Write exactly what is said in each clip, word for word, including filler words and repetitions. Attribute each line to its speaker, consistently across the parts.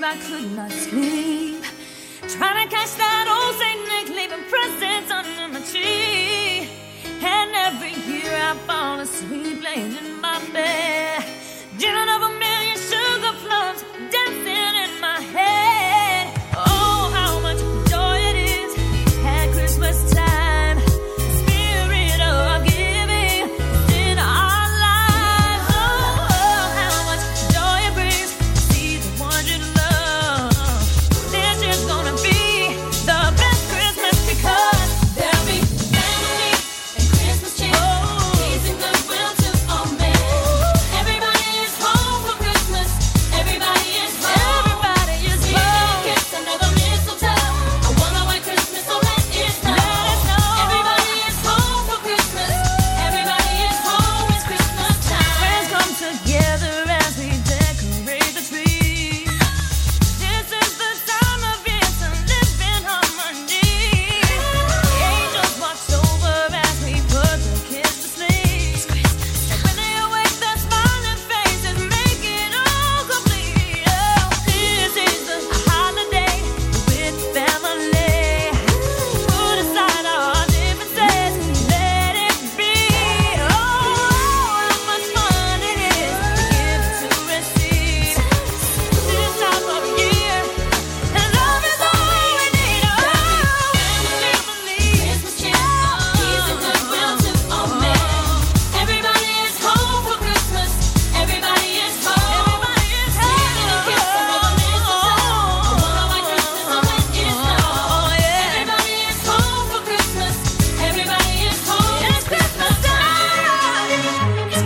Speaker 1: I could not sleep, trying to catch that old Saint Nick leaving presents under my tree. And every year I fall asleep laying in my bed, dreaming of a million sugar plums dancing in my head. Oh, how much joy it is at Christmas time. The spirit of giving is in our lives. Oh, oh, how much joy it brings to see the ones you love. This is gonna be the best Christmas because there'll be family and Christmas cheer, peace and goodwill to all men. Everybody is home for Christmas. Everybody is home. Everybody is home. Giving a kiss under the mistletoe. I wanna white Christmas, so let it snow. Let it snow. Everybody is home for Christmas. Everybody is home. It's Christmas time. Friends come together as we decorate the tree. This is the time of year to live in harmony. Angels watch over as we put the kids to sleep. And when they awake, the smiling faces make it all complete. Oh, this is the holiday with family. Put aside our differences, let it be. Oh, how much fun it is to give to receive. This time of year, and love is all we need. Oh, family, Christmas cheer, peace and goodwill to all men. Everybody is home for Christmas. Everybody is home. Everybody is home. Giving a kiss under the mistletoe. I wanna white Christmas, so let it snow. Everybody is home for Christmas. Everybody is home. It's Christmas time. It's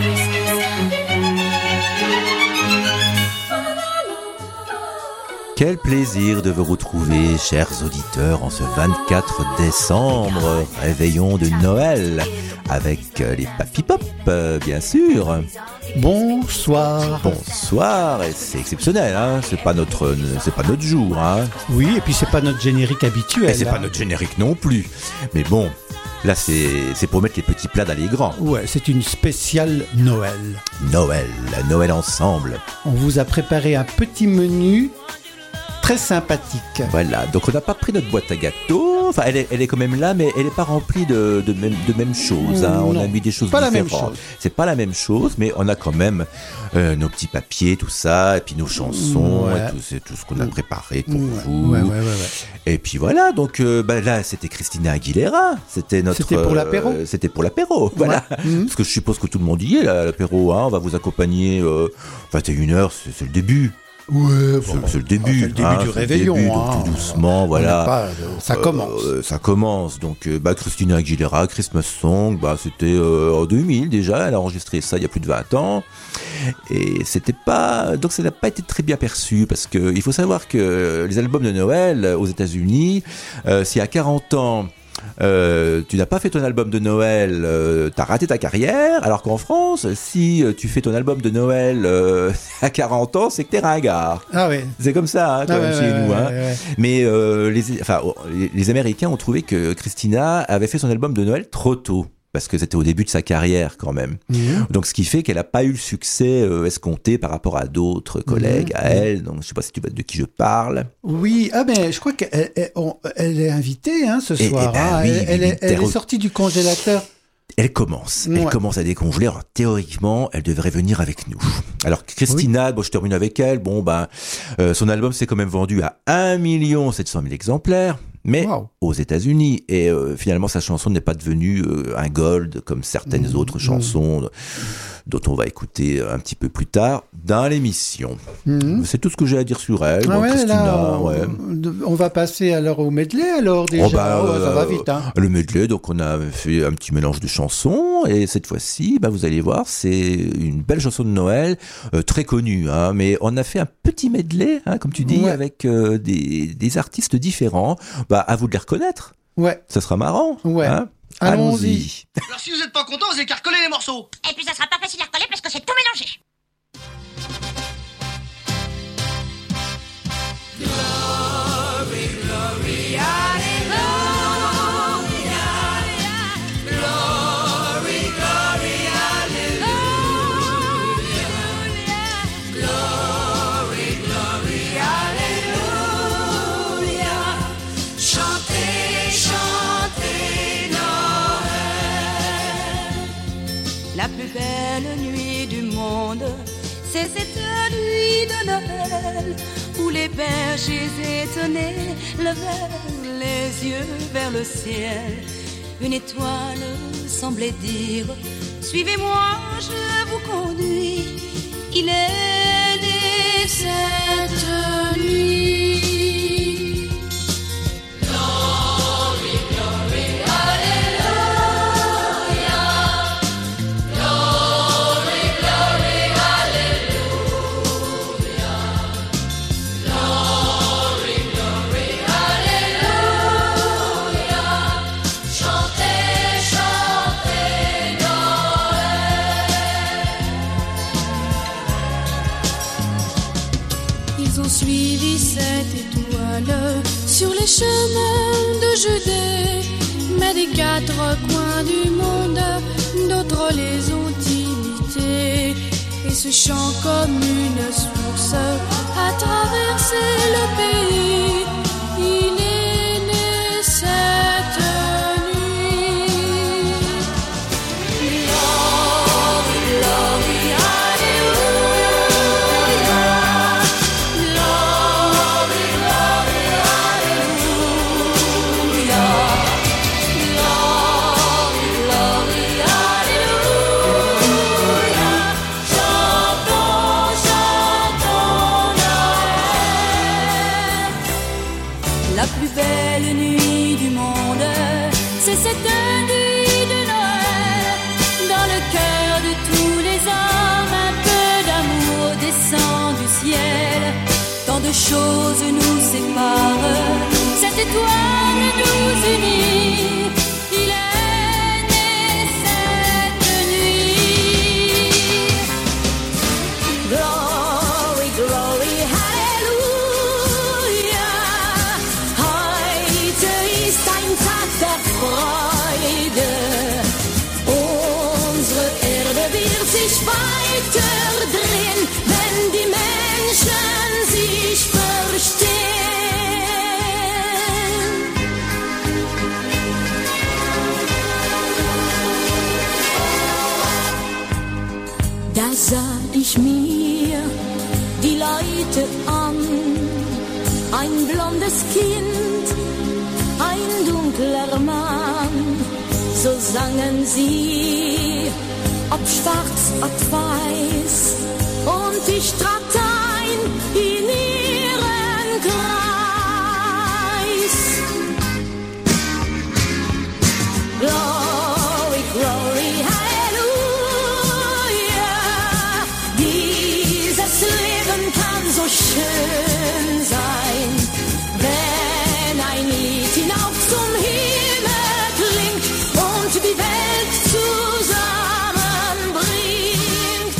Speaker 2: Quel plaisir de vous retrouver, chers auditeurs, en ce vingt-quatre décembre, réveillon de Noël, avec euh, les Papy Pop, euh, bien sûr.
Speaker 3: Bonsoir.
Speaker 2: Bonsoir, et c'est exceptionnel, hein. C'est pas notre, c'est pas notre jour, hein.
Speaker 3: Oui, et puis c'est pas notre générique habituel.
Speaker 2: Et c'est
Speaker 3: hein.
Speaker 2: pas notre générique non plus. Mais bon, là c'est, c'est pour mettre les petits plats dans les grands.
Speaker 3: Ouais, c'est une spéciale Noël.
Speaker 2: Noël, Noël ensemble.
Speaker 3: On vous a préparé un petit menu très sympathique.
Speaker 2: Voilà, donc on n'a pas pris notre boîte à gâteaux. Enfin, elle est, elle est quand même là, mais elle n'est pas remplie de, de, même, de même choses. Hein. On
Speaker 3: Non,
Speaker 2: a mis des choses
Speaker 3: pas la même
Speaker 2: différentes.
Speaker 3: chose.
Speaker 2: C'est pas la même chose, mais on a quand même euh, nos petits papiers, tout ça, et puis nos chansons,
Speaker 3: Ouais.
Speaker 2: et tout, c'est tout ce qu'on a préparé pour
Speaker 3: Ouais,
Speaker 2: vous.
Speaker 3: ouais, ouais, ouais, ouais.
Speaker 2: Et puis voilà, donc euh, bah, là, c'était Christina Aguilera. C'était notre.
Speaker 3: C'était pour l'apéro.
Speaker 2: euh, C'était pour l'apéro, voilà.
Speaker 3: Mhm.
Speaker 2: Parce que je suppose que tout le monde y est, là, à l'apéro. Hein. On va vous accompagner euh, vingt et une heures, c'est, c'est le début.
Speaker 3: Ouais,
Speaker 2: C'est,
Speaker 3: bon,
Speaker 2: c'est le début,
Speaker 3: c'est le début
Speaker 2: hein,
Speaker 3: du
Speaker 2: c'est le
Speaker 3: réveillon.
Speaker 2: début, donc
Speaker 3: hein.
Speaker 2: tout doucement,
Speaker 3: On
Speaker 2: voilà.
Speaker 3: n'a pas, euh, ça commence.
Speaker 2: Euh, ça commence. Donc, euh, bah, Christina Aguilera, Christmas Song, bah, c'était euh, en deux mille déjà. Elle a enregistré ça il y a plus de vingt ans. Et c'était pas, donc ça n'a pas été très bien perçu parce que il faut savoir que les albums de Noël aux États-Unis, euh, si à quarante ans, Euh, tu n'as pas fait ton album de Noël, euh, t'as raté ta carrière, alors qu'en France, si euh, tu fais ton album de Noël euh, à quarante ans, c'est que t'es ringard.
Speaker 3: Ah ouais.
Speaker 2: C'est comme ça, hein, quand
Speaker 3: Ah
Speaker 2: même,
Speaker 3: ouais,
Speaker 2: chez
Speaker 3: ouais,
Speaker 2: nous.
Speaker 3: ouais,
Speaker 2: Hein.
Speaker 3: ouais, ouais.
Speaker 2: Mais euh, les, enfin, les, les Américains ont trouvé que Christina avait fait son album de Noël trop tôt. Parce que c'était au début de sa carrière quand même.
Speaker 3: Mmh.
Speaker 2: Donc ce qui fait qu'elle n'a pas eu le succès euh, escompté par rapport à d'autres collègues
Speaker 3: Mmh.
Speaker 2: à elle. Donc je sais pas si tu vois de qui je parle.
Speaker 3: Oui, ah ben je crois qu'elle elle, on- elle est invitée hein, ce
Speaker 2: Eh-
Speaker 3: soir.
Speaker 2: eh ben
Speaker 3: hein.
Speaker 2: oui,
Speaker 3: elle, elle est, elle
Speaker 2: Terre-
Speaker 3: est sortie du congélateur.
Speaker 2: Elle commence, elle
Speaker 3: Ouais.
Speaker 2: commence à décongeler. Alors, théoriquement, elle devrait venir avec nous. Alors Christina, bon, je termine avec elle. Bon, ben, euh, son album s'est quand même vendu à un million sept cent mille exemplaires, mais
Speaker 3: Wow.
Speaker 2: aux États-Unis. Et euh, finalement, sa chanson n'est pas devenue euh, un gold comme certaines
Speaker 3: Mmh,
Speaker 2: autres chansons euh, dont on va écouter un petit peu plus tard dans l'émission.
Speaker 3: Mmh.
Speaker 2: C'est tout ce que j'ai à dire sur elle.
Speaker 3: Ah
Speaker 2: Bon,
Speaker 3: ouais,
Speaker 2: Christina,
Speaker 3: là, on,
Speaker 2: ouais.
Speaker 3: on va passer alors au medley alors déjà.
Speaker 2: Oh bah,
Speaker 3: Oh, ça va
Speaker 2: euh,
Speaker 3: vite hein.
Speaker 2: Le medley, donc on a fait un petit mélange de chansons et cette fois-ci, bah, vous allez voir, c'est une belle chanson de Noël, euh, très connue, hein, mais on a fait un petit medley, hein, comme tu dis,
Speaker 3: Ouais.
Speaker 2: avec euh, des, des artistes différents. Bah, à vous de les reconnaître,
Speaker 3: Ouais.
Speaker 2: ça sera marrant.
Speaker 3: Ouais.
Speaker 2: Hein.
Speaker 3: Allons-y.
Speaker 4: Alors si vous êtes pas content, vous avez qu'à recoller les morceaux.
Speaker 5: Et puis ça sera pas facile à recoller parce que c'est tout mélangé.
Speaker 1: Glory, glory, hallelujah.
Speaker 6: plus belle nuit du monde, c'est cette nuit de Noël où les bergers étonnés levèrent les yeux vers le ciel. Une étoile semblait dire « Suivez-moi, je vous conduis ». Il est né cette nuit.
Speaker 7: Suivi cette étoile sur les chemins de Judée, mais des quatre coins du monde, d'autres les ont imités. Et ce chant comme une source a traversé le pays. Il est né cette nuit. Glory, glory,
Speaker 6: belle nuit du monde, c'est cette nuit de Noël. Dans le cœur de tous les hommes, un peu d'amour descend du ciel. Tant de choses nous séparent, cette étoile nous unit. Il est né cette nuit. Glory, glory, hallelujah. Ein Tag der Freude. Unsere Erde wird sich weiter drehen, wenn die Menschen sich verstehen. Da sah ich mir die Leute an, ein blondes Kind, ein dunkler Mann, so sangen sie, ob schwarz, ob weiß, und ich trat ein in ihren Kreis. Glory, glory, Halleluja, dieses Leben kann so schön sein, wenn ein Lied hinauf zum Himmel klingt und die Welt zusammenbringt.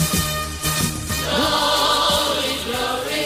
Speaker 6: Glory, glory,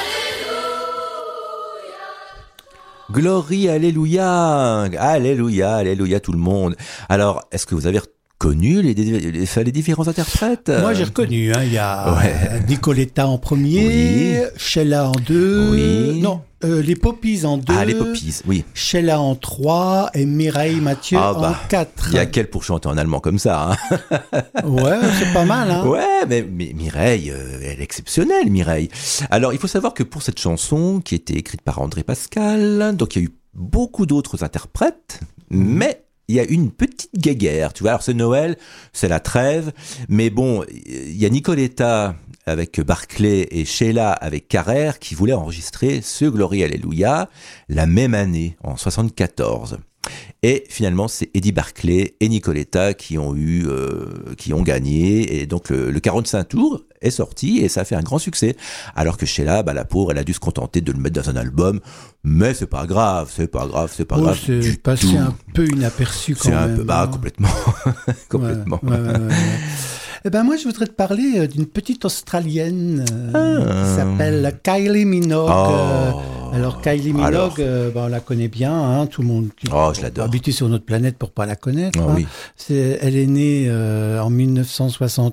Speaker 6: Halleluja.
Speaker 2: Glory, alléluia, alléluia, alléluia tout le monde. Alors, est-ce que vous avez connu les, les, les différents interprètes?
Speaker 3: Moi, j'ai reconnu. Hein, il y a
Speaker 2: Ouais.
Speaker 3: Nicoletta en premier,
Speaker 2: Oui.
Speaker 3: Sheila en deux,
Speaker 2: Oui.
Speaker 3: non, euh, les Poppies en deux,
Speaker 2: Ah, les Poppies, oui.
Speaker 3: Sheila en trois et Mireille Mathieu
Speaker 2: Ah, bah,
Speaker 3: en quatre.
Speaker 2: Il y a qu'elle pour chanter en allemand comme ça. Hein.
Speaker 3: Ouais, c'est pas mal. Hein.
Speaker 2: Ouais, mais, mais Mireille, euh, elle est exceptionnelle, Mireille. Alors, il faut savoir que pour cette chanson, qui était écrite par André Pascal, donc il y a eu beaucoup d'autres interprètes, mais il y a une petite guéguerre, tu vois. Alors c'est Noël, c'est la trêve, mais bon, il y a Nicoletta avec Barclay et Sheila avec Carrère qui voulaient enregistrer ce Glory Alléluia la même année, en soixante-quatorze. Et finalement, c'est Eddie Barclay et Nicoletta qui ont eu, euh, qui ont gagné. Et donc, le, le quarante-cinq tours est sorti et ça a fait un grand succès. Alors que Sheila, bah, la pauvre, elle a dû se contenter de le mettre dans un album. Mais c'est pas grave, c'est pas grave, c'est pas
Speaker 3: Oh,
Speaker 2: grave
Speaker 3: c'est
Speaker 2: du
Speaker 3: passé
Speaker 2: tout.
Speaker 3: un peu inaperçu quand
Speaker 2: C'est
Speaker 3: même.
Speaker 2: un peu, bah,
Speaker 3: hein.
Speaker 2: complètement, complètement.
Speaker 3: Ouais, ouais, ouais, ouais. Eh ben moi, je voudrais te parler euh, d'une petite Australienne euh,
Speaker 2: Ah.
Speaker 3: qui s'appelle Kylie Minogue.
Speaker 2: Oh.
Speaker 3: Euh, alors Kylie Minogue,
Speaker 2: Alors.
Speaker 3: euh, ben, on la connaît bien, hein, tout le monde qui
Speaker 2: Oh, je l'adore.
Speaker 3: habité sur notre planète pour pas la connaître.
Speaker 2: Ah
Speaker 3: hein.
Speaker 2: oui.
Speaker 3: C'est, elle est née euh, en mille neuf cent soixante-huit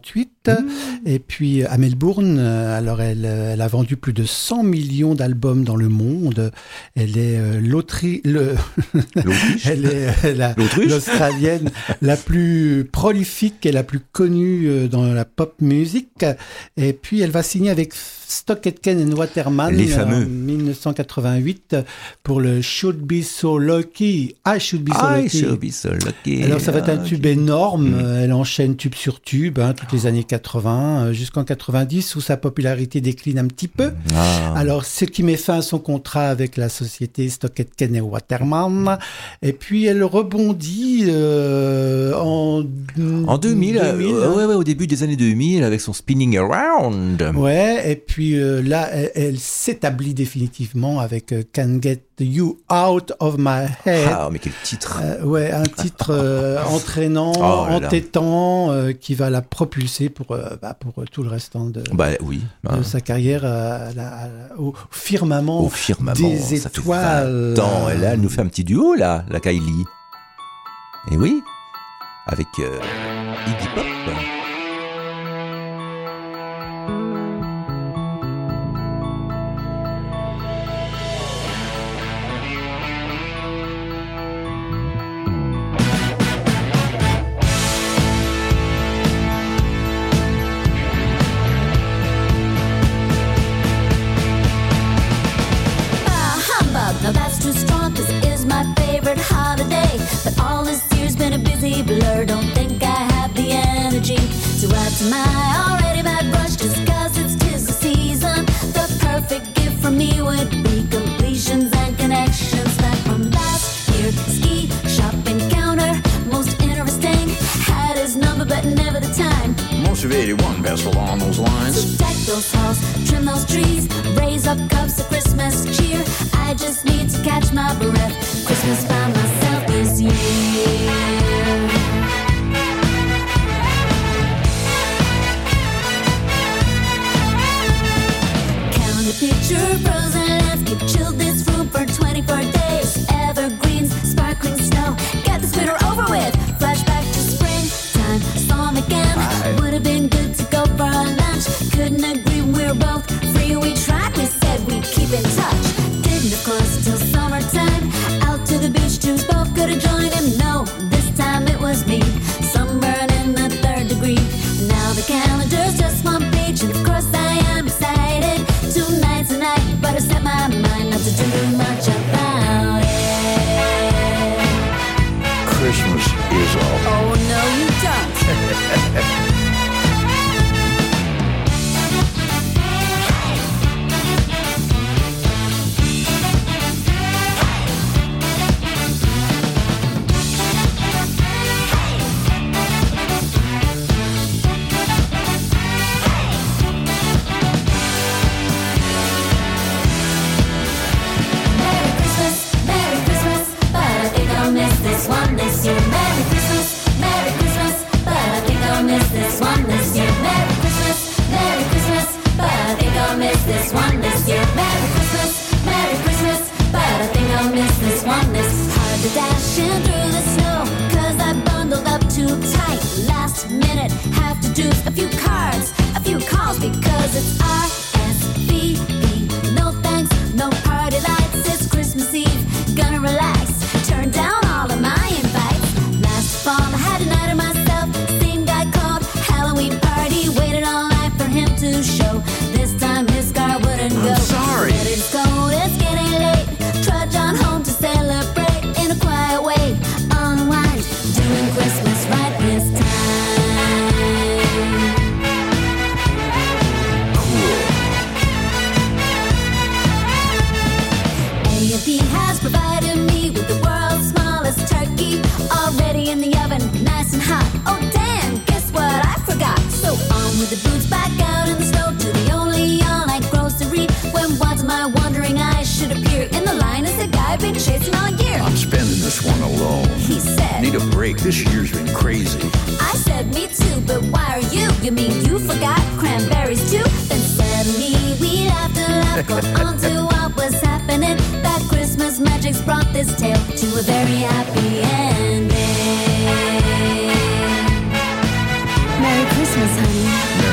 Speaker 3: Mmh. Et puis à Melbourne, alors elle, elle a vendu plus de cent millions d'albums dans le monde. Elle est euh, l'autri... le... elle est la... l'Australienne la plus prolifique et la plus connue dans la pop music. Et puis elle va signer avec Stock Aitken and Waterman en dix-neuf cent quatre-vingt-huit pour le Should Be So Lucky. I Should Be So
Speaker 2: I
Speaker 3: Lucky.
Speaker 2: Should Be So Lucky.
Speaker 3: Alors ça va être un tube énorme. Mmh. Elle enchaîne tube sur tube hein, toutes les années quatre-vingts jusqu'en quatre-vingt-dix où sa popularité décline un petit peu. Ah. Alors ce qui met fin à son contrat avec la société Stock Aitken and Waterman. Et puis elle rebondit euh, en
Speaker 2: en deux mille. deux mille euh, ouais, ouais, au début des années deux mille avec son Spinning Around.
Speaker 3: Ouais. Et puis Puis euh, là, elle, elle s'établit définitivement avec euh, Can't Get You Out of My Head.
Speaker 2: Ah, mais quel titre
Speaker 3: euh, Ouais, un titre euh, entraînant, oh, entêtant, euh, qui va la propulser pour, euh, bah, pour euh, tout le restant de,
Speaker 2: bah, oui, bah.
Speaker 3: de sa carrière à la, à la, au firmament,
Speaker 2: au firmament
Speaker 3: des
Speaker 2: ça
Speaker 3: étoiles.
Speaker 2: Fait vingt ans. Et là, elle nous fait un petit duo, là, la Kylie. Et oui, avec euh, Iggy Pop.
Speaker 6: Blur, don't think I have the energy to add to my already bad brush just cause it's tis the season. The perfect gift from me would be completions and connections that from last year. Ski shop encounter, most interesting. Had his number but never the time.
Speaker 8: Most of eighty-one best along those lines.
Speaker 6: So deck those halls, trim those trees, raise up cups of Christmas cheer. I just need to catch my breath. Christmas by myself this year. Picture frozen landscape, chilled this room for twenty-four days. Evergreens, sparkling snow, get this winter over with. Flashback to springtime, saw him again. Would have been good to go for a lunch. Couldn't agree, we were both free. We tried, we said we'd keep in touch. Didn't of course till summertime. Out to the beach, choose both could have joined him. No, this time it was me. Sunburn in the third degree. Now the calendar's just one page, and of course I am excited. Tonight's the night, but I set my mind not to do much about it.
Speaker 8: Christmas is all.
Speaker 6: Oh, no, you don't. Dashing through the snow, cause I bundled up too tight. Last minute, have to do a few cards, a few calls, because it's R S V P. No thanks, no party lights, it's Christmas Eve. Gonna relax, turn down all of my invites. Last fall, I had a night of myself. Same guy called Halloween party. Waited all night for him to show. This time his car wouldn't go.
Speaker 8: I'm sorry.
Speaker 6: But it's cold, it's getting late. Trudge on home to celebrate. A quiet way, unwind, doing Christmas right this time.
Speaker 8: Cool.
Speaker 6: A and P has provided me with the world's smallest turkey, already in the oven, nice and hot. Oh damn, guess what I forgot? So on with the boots, back out in the snow to the only all-night grocery. When once my wandering eyes should appear in the line as a guy been chasing all year.
Speaker 8: I'm spending this one alone.
Speaker 6: He said,
Speaker 8: need a break, this year's been crazy.
Speaker 6: I said, me too, but why are you? You mean you forgot cranberries too? Then suddenly we laughed and laughed, got on to what was happening. That Christmas magic's brought this tale to a very happy ending. Merry Christmas, honey.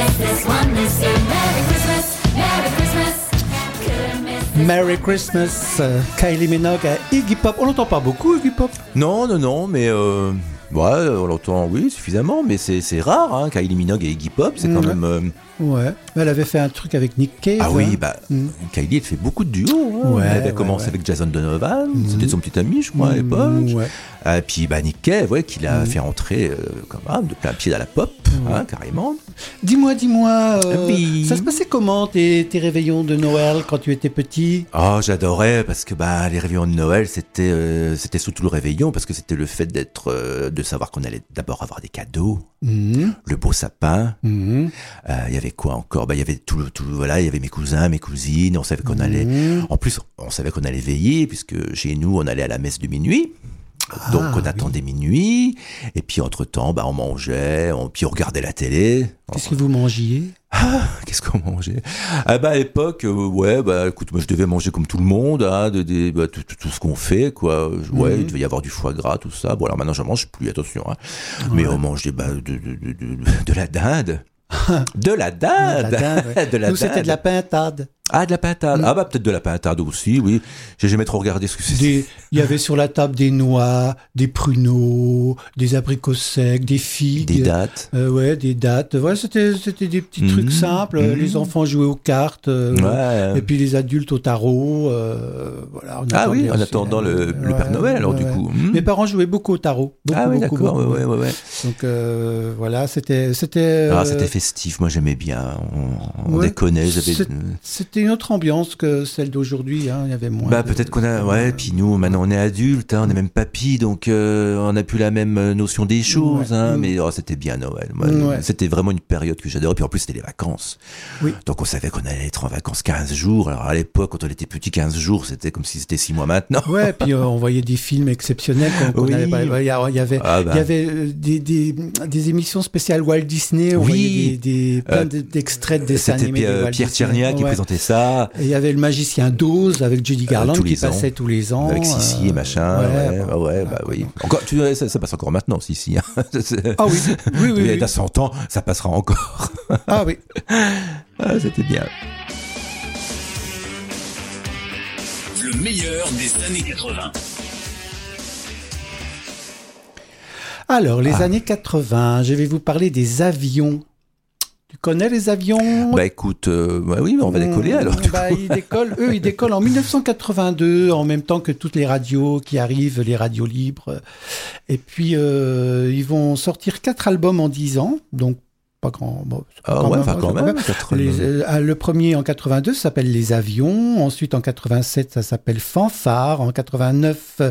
Speaker 6: miss this one, they say Merry Christmas, Merry Christmas. Couldn't miss this
Speaker 3: Merry Christmas, euh, Kylie Minogue à Iggy Pop. On l'entend pas beaucoup, Iggy Pop.
Speaker 2: Non, non, non, mais euh, ouais, on l'entend, oui, suffisamment, mais c'est, c'est rare, hein, Kylie Minogue et Iggy Pop, c'est quand
Speaker 3: Ouais.
Speaker 2: même... Euh,
Speaker 3: Ouais, elle avait fait un truc avec Nick Cave.
Speaker 2: Ah oui,
Speaker 3: hein.
Speaker 2: bah,
Speaker 3: Mm.
Speaker 2: Kylie, elle fait beaucoup de duos. Hein.
Speaker 3: Ouais,
Speaker 2: elle avait
Speaker 3: ouais,
Speaker 2: commencé
Speaker 3: ouais.
Speaker 2: avec Jason Donovan,
Speaker 3: Mm.
Speaker 2: c'était son petit ami, je crois, à l'époque.
Speaker 3: Mm, ouais.
Speaker 2: Et puis, bah, Nick Cave, ouais, qui l'a
Speaker 3: Mm.
Speaker 2: fait entrer euh, comme, ah, de plein pied dans la pop,
Speaker 3: Ouais.
Speaker 2: hein, carrément.
Speaker 3: Dis-moi, dis-moi, euh,
Speaker 2: Oui.
Speaker 3: ça se passait comment tes, tes réveillons de Noël quand tu étais petit?
Speaker 2: Oh, j'adorais, parce que bah, les réveillons de Noël, c'était, euh, c'était surtout le réveillon, parce que c'était le fait d'être, euh, de savoir qu'on allait d'abord avoir des cadeaux,
Speaker 3: Mhm.
Speaker 2: le beau sapin.
Speaker 3: Mhm.
Speaker 2: Euh, Il y avait quoi encore? Bah, il y avait tout, le- tout, voilà, il y avait mes cousins, mes cousines. On savait qu'on allait.
Speaker 3: Mhm.
Speaker 2: En plus, on savait qu'on allait veiller puisque chez nous, on allait à la messe de minuit. Donc,
Speaker 3: Ah,
Speaker 2: on attendait minuit. Et puis, entre temps, bah, on mangeait. On, puis, on regardait la télé.
Speaker 3: Qu'est-ce que vous mangiez?
Speaker 2: Ah, qu'est-ce qu'on mangeait? Ah bah à l'époque, euh, ouais, bah écoute, moi je devais manger comme tout le monde, hein, de, de, bah, tout, tout, tout ce qu'on fait, quoi. Ouais,
Speaker 3: Mhm.
Speaker 2: il devait y avoir du foie gras, tout ça. Bon alors maintenant je mange plus, attention. Hein. Mais on mangeait bah, de, de, de, de, de la dinde. De la dinde,
Speaker 3: La dinde, ouais.
Speaker 2: de la
Speaker 3: Nous, c'était
Speaker 2: dinde.
Speaker 3: de la pintade.
Speaker 2: Ah, de la pintade.
Speaker 3: Mm.
Speaker 2: Ah bah peut-être de la pintade aussi, oui. J'ai jamais trop regardé ce que c'était.
Speaker 3: Des- Il y avait sur la table des noix, des pruneaux, des abricots secs, des figues.
Speaker 2: Des dates.
Speaker 3: Euh, ouais, des dates. Ouais, c'était, c'était des petits
Speaker 2: Mhm.
Speaker 3: trucs simples.
Speaker 2: Mhm.
Speaker 3: Les enfants jouaient aux cartes. euh,
Speaker 2: Ouais.
Speaker 3: Et puis les adultes au tarot. euh, voilà, on
Speaker 2: Ah oui,
Speaker 3: attendait
Speaker 2: en
Speaker 3: aussi,
Speaker 2: attendant
Speaker 3: hein.
Speaker 2: le, le Père
Speaker 3: Ouais,
Speaker 2: Noël alors du
Speaker 3: ouais.
Speaker 2: coup. Hmm.
Speaker 3: Mes parents jouaient beaucoup au tarot. Beaucoup,
Speaker 2: Ah oui,
Speaker 3: beaucoup,
Speaker 2: d'accord,
Speaker 3: beaucoup.
Speaker 2: ouais, ouais, ouais.
Speaker 3: Donc euh, voilà, c'était, c'était.
Speaker 2: Ah,
Speaker 3: euh,
Speaker 2: c'était festif, moi j'aimais bien. On, on
Speaker 3: ouais.
Speaker 2: déconnait, j'avais.
Speaker 3: C'est- C'était une autre ambiance que celle d'aujourd'hui. Hein. Il y avait moins.
Speaker 2: Bah
Speaker 3: de-
Speaker 2: peut-être qu'on a, ouais, puis nous maintenant on est adultes, hein, on est même papy, donc euh, on n'a plus la même euh, notion des choses,
Speaker 3: Ouais.
Speaker 2: hein,
Speaker 3: Mm.
Speaker 2: mais oh, c'était bien Noël. Moi,
Speaker 3: Ouais.
Speaker 2: C'était vraiment une période que j'adorais, puis en plus c'était les vacances.
Speaker 3: Oui.
Speaker 2: Donc on savait qu'on allait être en vacances quinze jours. Alors à l'époque, quand on était petit, quinze jours, c'était comme si c'était six mois maintenant.
Speaker 3: Ouais, puis euh, on voyait des films exceptionnels qu'on qu'on
Speaker 2: Oui.
Speaker 3: n'avait pas. Il y a- il y avait,
Speaker 2: Ah bah.
Speaker 3: il y avait euh, des, des, des émissions spéciales Walt Disney. On
Speaker 2: Oui.
Speaker 3: voyait des, des, plein
Speaker 2: Euh,
Speaker 3: de- d'extraits de dessins
Speaker 2: C'était
Speaker 3: animés de
Speaker 2: Pierre,
Speaker 3: Walt
Speaker 2: Pierre
Speaker 3: Disney.
Speaker 2: Tchernia qui
Speaker 3: Ouais.
Speaker 2: présentait ça.
Speaker 3: Et il y avait le magicien d'Oz avec Judy Garland
Speaker 2: tous
Speaker 3: qui
Speaker 2: les ans.
Speaker 3: passait tous les ans.
Speaker 2: Avec Sissi
Speaker 3: euh,
Speaker 2: et machin, ouais,
Speaker 3: bon,
Speaker 2: bah ouais, bah oui. Encore, tu vois, ça, ça passe encore maintenant, Sissi. Hein.
Speaker 3: Ah oui, oui, oui.
Speaker 2: Il y a
Speaker 3: oui.
Speaker 2: dans cent ans, ça passera encore.
Speaker 3: Ah oui.
Speaker 2: Ah, c'était bien.
Speaker 9: Le meilleur des années quatre-vingts.
Speaker 3: Alors, les
Speaker 2: Ah.
Speaker 3: années quatre-vingts, je vais vous parler des avions. Tu connais les avions?
Speaker 2: Bah écoute, euh, bah oui, on va décoller alors. du
Speaker 3: Bah,
Speaker 2: coup.
Speaker 3: ils décollent, eux, ils décollent en mille neuf cent quatre-vingt-deux, en même temps que toutes les radios qui arrivent, les radios libres. Et puis, euh, ils vont sortir quatre albums en dix ans, donc pas grand. Bon, c'est pas
Speaker 2: Ah
Speaker 3: quand
Speaker 2: ouais,
Speaker 3: même,
Speaker 2: enfin quand
Speaker 3: c'est
Speaker 2: même. quatre-vingts.
Speaker 3: Les, euh, le premier en quatre-vingt-deux s'appelle Les Avions. Ensuite, en quatre-vingt-sept, ça s'appelle Fanfare. En quatre-vingt-neuf,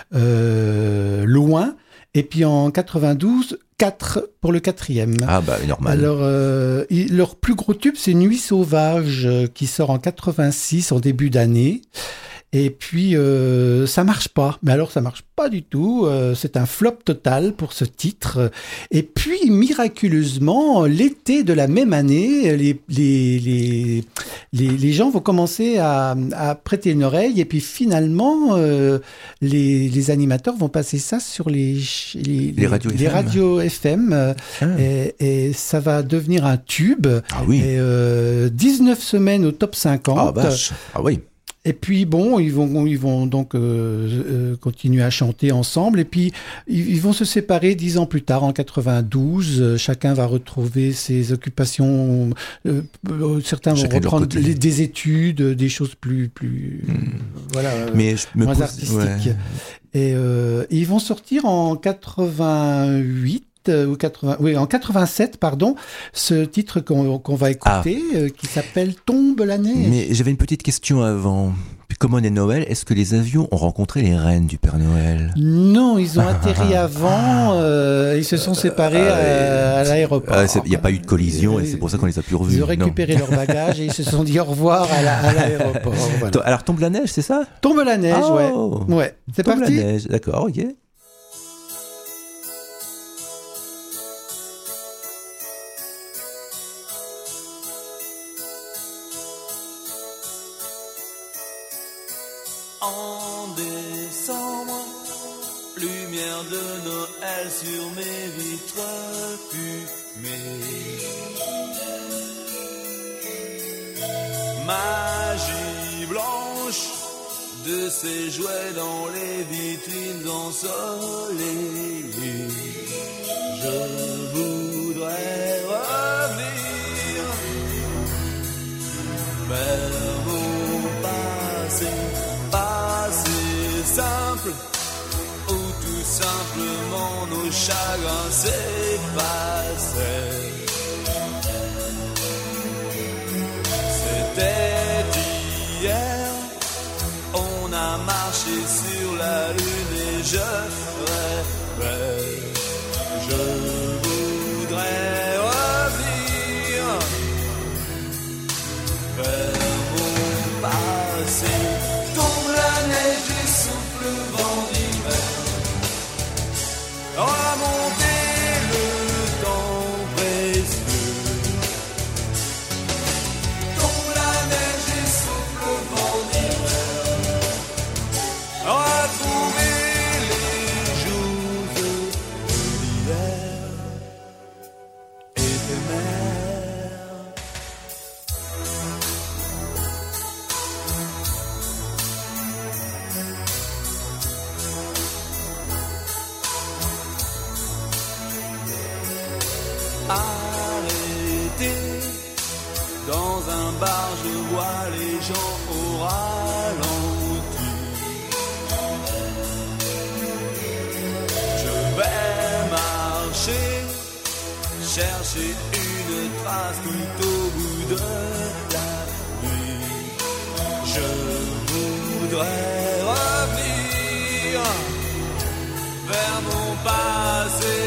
Speaker 3: euh, Loin. Et puis en quatre-vingt-douze, quatre pour le quatrième.
Speaker 2: Ah bah normal.
Speaker 3: Alors, euh, il- leur plus gros tube, c'est Nuit sauvage, euh, qui sort en quatre-vingt-six, en début d'année. Et puis, euh, ça marche pas. Mais alors, ça marche pas du tout. Euh, c'est un flop total pour ce titre. Et puis, miraculeusement, l'été de la même année, les, les, les, les, les gens vont commencer à, à prêter une oreille. Et puis, finalement, euh, les, les animateurs vont passer ça sur les, ch- les,
Speaker 2: Les radios
Speaker 3: les
Speaker 2: F M.
Speaker 3: radios F M. euh,
Speaker 2: Ah.
Speaker 3: et, et ça va devenir un tube.
Speaker 2: Ah oui.
Speaker 3: Et euh, dix-neuf semaines au top cinquante.
Speaker 2: Ah vache. Ah oui.
Speaker 3: Et puis bon, ils vont, ils vont donc euh, euh, continuer à chanter ensemble. Et puis ils, ils vont se séparer dix ans plus tard, en quatre-vingt-douze. Euh, chacun va retrouver ses occupations. Euh, euh, certains vont
Speaker 2: Chacun de leur
Speaker 3: reprendre
Speaker 2: côté.
Speaker 3: les- des études, des choses plus, plus, voilà, euh,
Speaker 2: Mais je me
Speaker 3: moins
Speaker 2: pose-
Speaker 3: artistiques.
Speaker 2: ouais.
Speaker 3: Et, euh, et ils vont sortir en quatre-vingt-huit. euh, Ou quatre-vingts, oui, en quatre-vingt-sept, pardon, ce titre qu'on qu'on va écouter, euh, qui s'appelle Tombe la neige.
Speaker 2: Mais j'avais une petite question avant. Puis comme on est Noël, est-ce que les avions ont rencontré les reines du Père Noël?
Speaker 3: Non, ils ont atterri avant, euh, ils se sont séparés à, à l'aéroport.
Speaker 2: Il n'y a pas eu de collision et c'est pour ça qu'on les a plus revus.
Speaker 3: Ils ont récupéré leurs bagages et ils se sont dit au revoir à la- à l'aéroport. Voilà.
Speaker 2: Non. Alors tombe la neige, c'est ça?
Speaker 3: Tombe la neige,
Speaker 2: Oh.
Speaker 3: ouais. Ouais, c'est
Speaker 2: Tombe
Speaker 3: parti.
Speaker 2: la neige, d'accord, ok.
Speaker 10: En décembre, lumière de Noël sur mes vitres fumées. magie blanche de ces jouets dans les vitrines ensoleillées. Je voudrais revenir vers mon passé, passé simple, où tout simplement nos chagrins s'effaçaient. C'était hier, on a marché sur la lune et je rêvais. Je voudrais revenir vers mon passé. Tombe la neige et souffle le vent d'hiver. Remonter le temps précieux. Tombe la neige et souffle le vent d'hiver. Retrouver les jours d'hiver éphémères. Arrêté dans un bar, je vois les gens au ralenti. Je vais marcher, chercher une trace tout au bout de la nuit. Je voudrais revenir vers mon passé.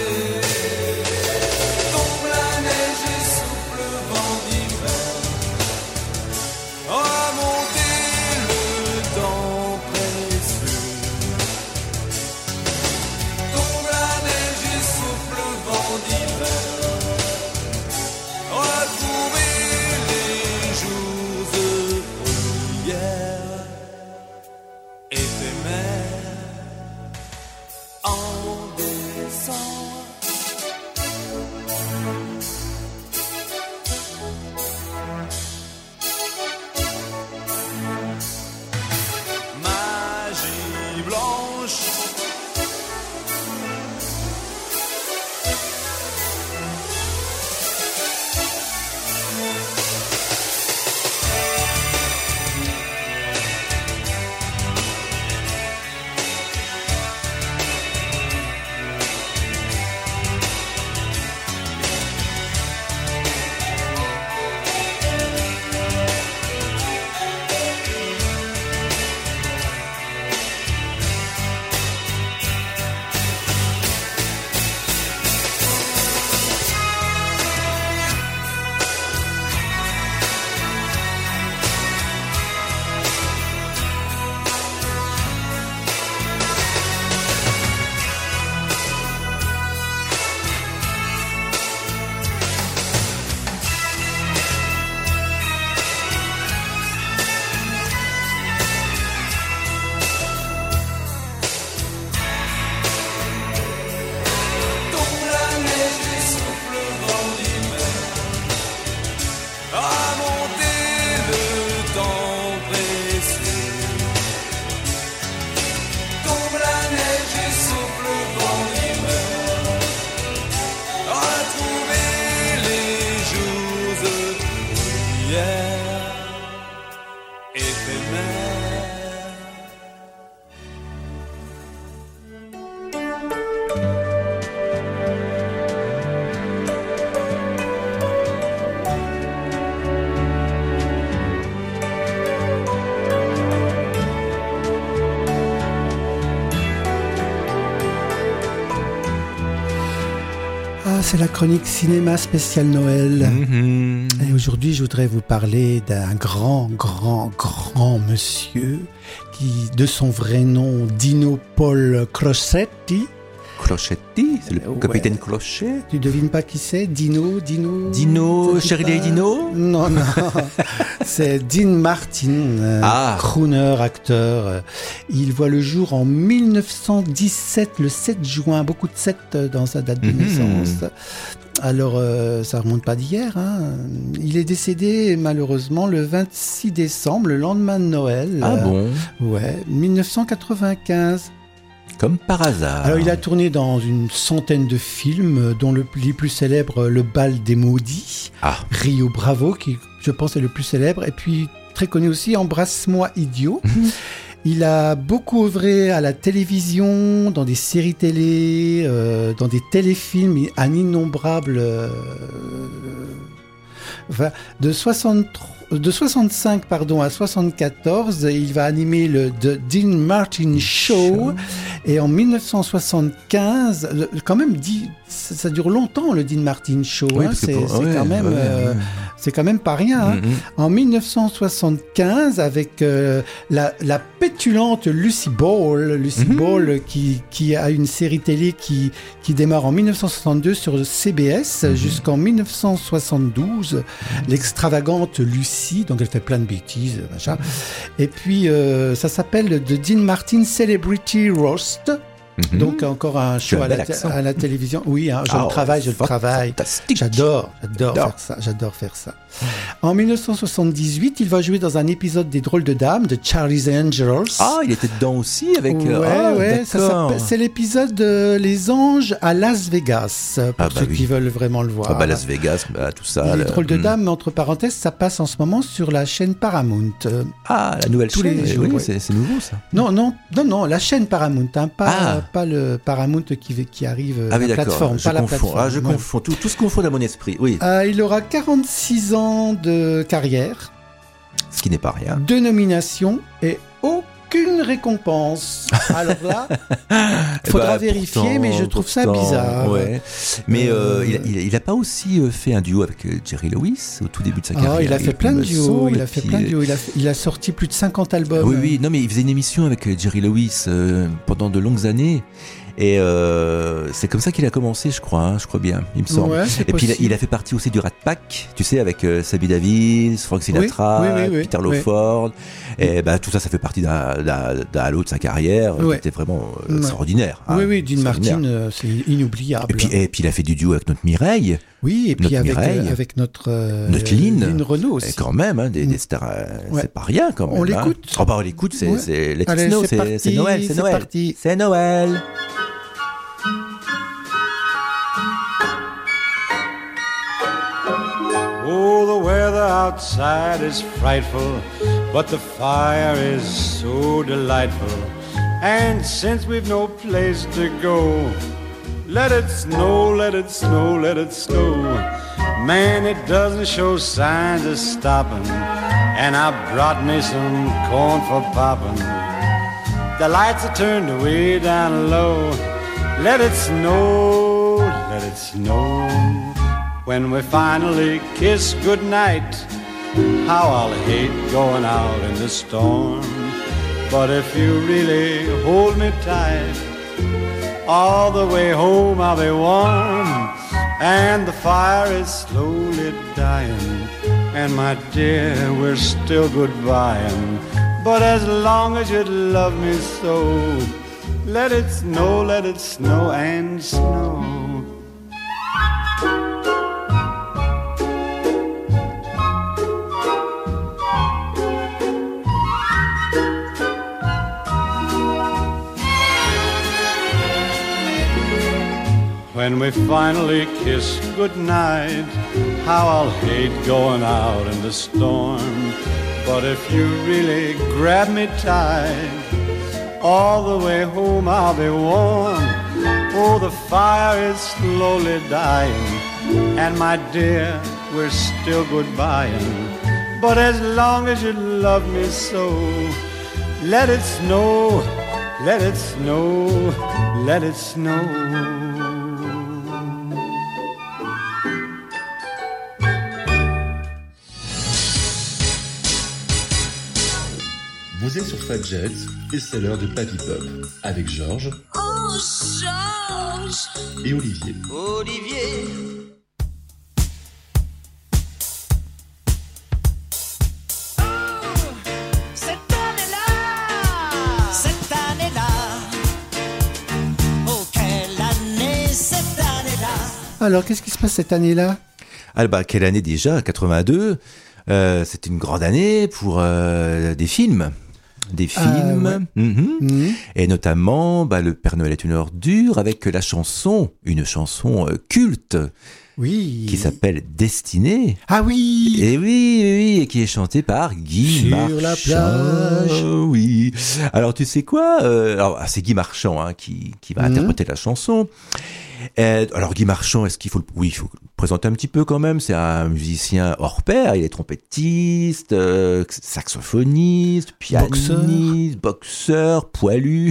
Speaker 10: Tombe la neige et souffle le vent d'hiver. Remonter le temps précieux. Tombe la neige et souffle le vent d'hiver. Retrouver les jours d'hier éphémères en décembre. Magie blanche. Tombe la neige et souffle le vent d'hiver. Remonter le temps précieux. Tombe la neige et souffle le vent d'hiver. Retrouver les jours d'hier éphémères.
Speaker 3: Ah, c'est la chronique cinéma spéciale Noël.
Speaker 2: Mhm.
Speaker 3: Et aujourd'hui, je voudrais vous parler d'un grand, grand, grand monsieur qui, de son vrai nom, Dino Paul Crocetti.
Speaker 2: Crocetti, c'est le
Speaker 3: Ouais.
Speaker 2: capitaine Crochet.
Speaker 3: Tu devines pas qui c'est? Dino, Dino.
Speaker 2: Dino,
Speaker 3: Ça dit
Speaker 2: Shirley
Speaker 3: pas-
Speaker 2: Dino?
Speaker 3: Non, non. C'est Dean Martin, euh,
Speaker 2: Ah.
Speaker 3: crooner, acteur. Il voit le jour en mille neuf cent dix-sept, le sept juin. Beaucoup de sept dans sa date de
Speaker 2: Mhm.
Speaker 3: naissance. Alors, euh, ça remonte pas d'hier. Hein. Il est décédé malheureusement le vingt-six décembre, le lendemain de Noël.
Speaker 2: Ah bon ?
Speaker 3: Ouais, dix-neuf cent quatre-vingt-quinze.
Speaker 2: Comme par hasard.
Speaker 3: Alors, il a tourné dans une centaine de films, dont le, les plus célèbres, Le Bal des Maudits,
Speaker 2: ah.
Speaker 3: Rio Bravo, qui je pense est le plus célèbre, et puis très connu aussi, Embrasse-moi idiot. Il a beaucoup œuvré à la télévision, dans des séries télé, euh, dans des téléfilms, un innombrable... Euh, enfin, de soixante-trois De soixante-cinq pardon, à soixante-quatorze, il va animer le The Dean Martin Show. Et en dix-neuf cent soixante-quinze, quand même, dit, ça, ça dure longtemps le Dean Martin Show. Oui, hein, c'est, pour... c'est, ouais, quand même, ouais, euh, ouais. c'est quand même pas rien. Hein. Mm-hmm. En dix-neuf cent soixante-quinze, avec euh, la, la pétulante Lucy Ball, Lucy mm-hmm. Ball qui, qui a une série télé qui, qui démarre en dix-neuf cent soixante-deux sur C B S mm-hmm. jusqu'en dix-neuf cent soixante-douze. Mm-hmm. L'extravagante Lucy, donc elle fait plein de bêtises, machin. Mm-hmm. Et puis euh, ça s'appelle The Dean Martin Celebrity Roast. Mm-hmm. Donc encore un show à la, t- à la télévision. Oui, hein, je oh, le travaille, je le travaille. Fantastique. J'adore, j'adore, j'adore faire ça. J'adore faire ça. En dix-neuf cent soixante-dix-huit, il va jouer dans un épisode des Drôles de Dames de Charlie's Angels.
Speaker 2: Ah, il était dedans aussi avec.
Speaker 3: Ouais, oh, ouais. Ça c'est l'épisode de Les Anges à Las Vegas pour ah, bah, ceux oui. qui veulent vraiment le voir.
Speaker 2: Ah bah Las Vegas, bah, tout ça.
Speaker 3: Les
Speaker 2: le...
Speaker 3: Drôles de mm. Dames, mais entre parenthèses, ça passe en ce moment sur la chaîne Paramount.
Speaker 2: Ah, la nouvelle
Speaker 3: Tous
Speaker 2: chaîne.
Speaker 3: Les jours,
Speaker 2: oui,
Speaker 3: ouais.
Speaker 2: c'est, c'est nouveau ça.
Speaker 3: Non, non, non, non, la chaîne Paramount, hein, pas, ah. pas le Paramount qui, qui arrive.
Speaker 2: Ah oui,
Speaker 3: la
Speaker 2: d'accord.
Speaker 3: Plateforme,
Speaker 2: je
Speaker 3: pas la
Speaker 2: confonds.
Speaker 3: plateforme.
Speaker 2: Ah, je
Speaker 3: ouais.
Speaker 2: confonds. Tout, tout se confond dans mon esprit. Oui.
Speaker 3: Euh, il aura quarante-six ans de carrière.
Speaker 2: Ce qui n'est pas rien.
Speaker 3: Deux nominations et aucune récompense. Alors là, il faudra bah, vérifier, pourtant, mais je trouve pourtant, ça bizarre.
Speaker 2: Ouais. Mais euh, euh, il, il a pas aussi fait un duo avec Jerry Lewis au tout début de sa carrière.
Speaker 3: Ah, il a fait plein de duos. Il a fait plein de duos. Il a, il a sorti plus de cinquante albums.
Speaker 2: Oui, oui. Non, mais il faisait une émission avec Jerry Lewis euh, pendant de longues années. Et euh, c'est comme ça qu'il a commencé, je crois, hein, je crois bien, il me semble.
Speaker 3: Ouais,
Speaker 2: et puis il a, il a fait partie aussi du Rat Pack, tu sais, avec euh, Sammy Davis, Frank Sinatra, oui, oui, oui, Peter oui. Lawford. Oui. Et bah, tout ça, ça fait partie d'un, d'un, d'un halo de sa carrière, oui. qui était vraiment euh, ouais. extraordinaire. Hein,
Speaker 3: oui, oui, Dean Martin, euh, c'est inoubliable.
Speaker 2: Et puis, et puis il a fait du duo avec notre Mireille.
Speaker 3: Oui, et puis avec, euh, avec notre euh,
Speaker 2: notre Lynn,
Speaker 3: Lynn Renaud aussi.
Speaker 2: Et quand même, hein, des, des stars, euh, ouais. c'est pas rien quand même.
Speaker 3: On l'écoute.
Speaker 2: Hein. Oh bah on l'écoute, c'est, ouais. c'est Let
Speaker 3: Allez,
Speaker 2: It Snow,
Speaker 3: c'est,
Speaker 2: c'est,
Speaker 3: parti,
Speaker 2: c'est Noël, c'est, c'est Noël,
Speaker 3: parti.
Speaker 2: c'est Noël.
Speaker 10: Oh, the weather outside is frightful, but the fire is so delightful. And since we've no place to go, let it snow, let it snow, let it snow. Man, it doesn't show signs of stopping, and I brought me some corn for popping. The lights are turned way down low. Let it snow, let it snow. When we finally kiss goodnight, how I'll hate going out in the storm. But if you really hold me tight, all the way home I'll be warm. And the fire is slowly dying, and my dear, we're still goodbying. But as long as you love me so, let it snow, let it snow and snow. When we finally kiss goodnight, how I'll hate going out in the storm. But if you really grab me tight, all the way home I'll be warm. Oh, the fire is slowly dying, and my dear, we're still goodbying. But as long as you love me so, let it snow, let it snow, let it snow.
Speaker 11: Vous êtes sur Fadjet et c'est l'heure de Papy Pop avec Georges
Speaker 7: oh, Georges
Speaker 11: et Olivier.
Speaker 7: Olivier. Oh, cette année-là, cette année-là. Oh, quelle année cette année-là.
Speaker 3: alors qu'est-ce qui se passe cette année-là?
Speaker 2: Ah bah, quelle année déjà? quatre-vingt-deux. Euh, c'était une grande année pour euh, des films. Des films.
Speaker 3: Euh, ouais.
Speaker 2: mm-hmm.
Speaker 3: Mmh.
Speaker 2: Et notamment, bah, Le Père Noël est une ordure, avec la chanson, une chanson euh, culte.
Speaker 3: Oui.
Speaker 2: Qui s'appelle Destinée.
Speaker 3: Ah oui.
Speaker 2: Et oui, oui, oui, et qui est chantée par Guy
Speaker 3: Sur
Speaker 2: Marchand.
Speaker 3: Sur la plage.
Speaker 2: Oui. Alors, tu sais quoi euh, alors, c'est Guy Marchand hein, qui, qui va mmh. interpréter la chanson. Euh, alors Guy Marchand, est-ce qu'il faut le... Oui, il faut le présenter un petit peu quand même. C'est un musicien hors pair. Il est trompettiste, euh, saxophoniste, pianiste, boxeur, boxeur poilu.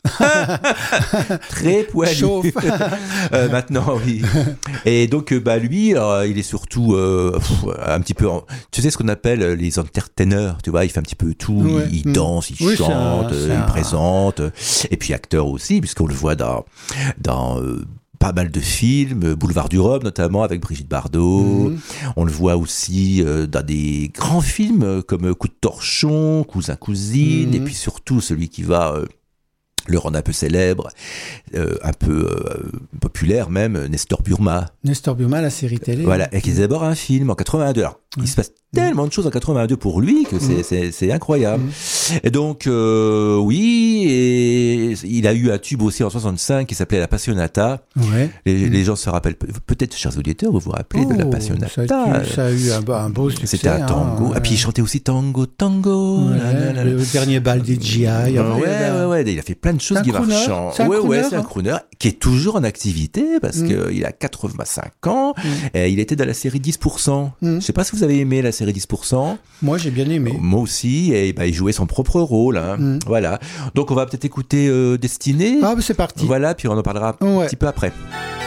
Speaker 2: Très poilu. euh, maintenant, oui. Et donc, bah lui, alors, il est surtout euh, pff, un petit peu, en, tu sais ce qu'on appelle les entertainers. Tu vois, il fait un petit peu tout. Ouais. Il, il danse, il oui, chante, c'est un, c'est il un... présente. Et puis acteur aussi, puisqu'on le voit dans dans euh, pas mal de films, Boulevard du Rhum notamment avec Brigitte Bardot. Mmh. On le voit aussi euh, dans des grands films comme Coup de torchon, Cousin cousine, mmh. et puis surtout celui qui va euh, le rendre un peu célèbre, euh, un peu euh, populaire même, Nestor Burma.
Speaker 3: Nestor Burma, la série télé.
Speaker 2: Voilà, et qui est d'abord un film en quatre-vingt-deux. Alors, mmh. il se passe tellement de choses en quatre-vingt-deux pour lui que c'est, mmh. c'est, c'est incroyable. Mmh. Et donc, euh, oui, et il a eu un tube aussi en soixante-cinq qui s'appelait La Passionata. Ouais. Les, mmh. les gens se rappellent, peut-être, chers auditeurs, vous vous rappelez oh, de La Passionata.
Speaker 3: Ça a, eu, ça a eu un, un beau succès.
Speaker 2: C'était un tango.
Speaker 3: Hein,
Speaker 2: et puis il chantait aussi Tango, Tango.
Speaker 3: Ouais, là, là, là. Le dernier bal des G I.
Speaker 2: Ouais, ouais, ouais. Il a fait plein de choses, Guy Marchand.
Speaker 3: C'est un
Speaker 2: ouais,
Speaker 3: crooner,
Speaker 2: ouais, c'est un crooner qui est toujours en activité parce mmh. qu'il a quatre-vingt-cinq ans. Mmh. Et il était dans la série dix pour cent. Mmh. Je sais pas si vous avez aimé la série dix pour cent.
Speaker 3: Moi, j'ai bien aimé.
Speaker 2: Moi aussi. Et bah, il jouait son propre rôle. Hein. Mmh. Voilà. Donc, on va peut-être écouter euh, Destinée.
Speaker 3: Ah, bah, c'est parti.
Speaker 2: Voilà. Puis on en parlera ouais. un petit peu après.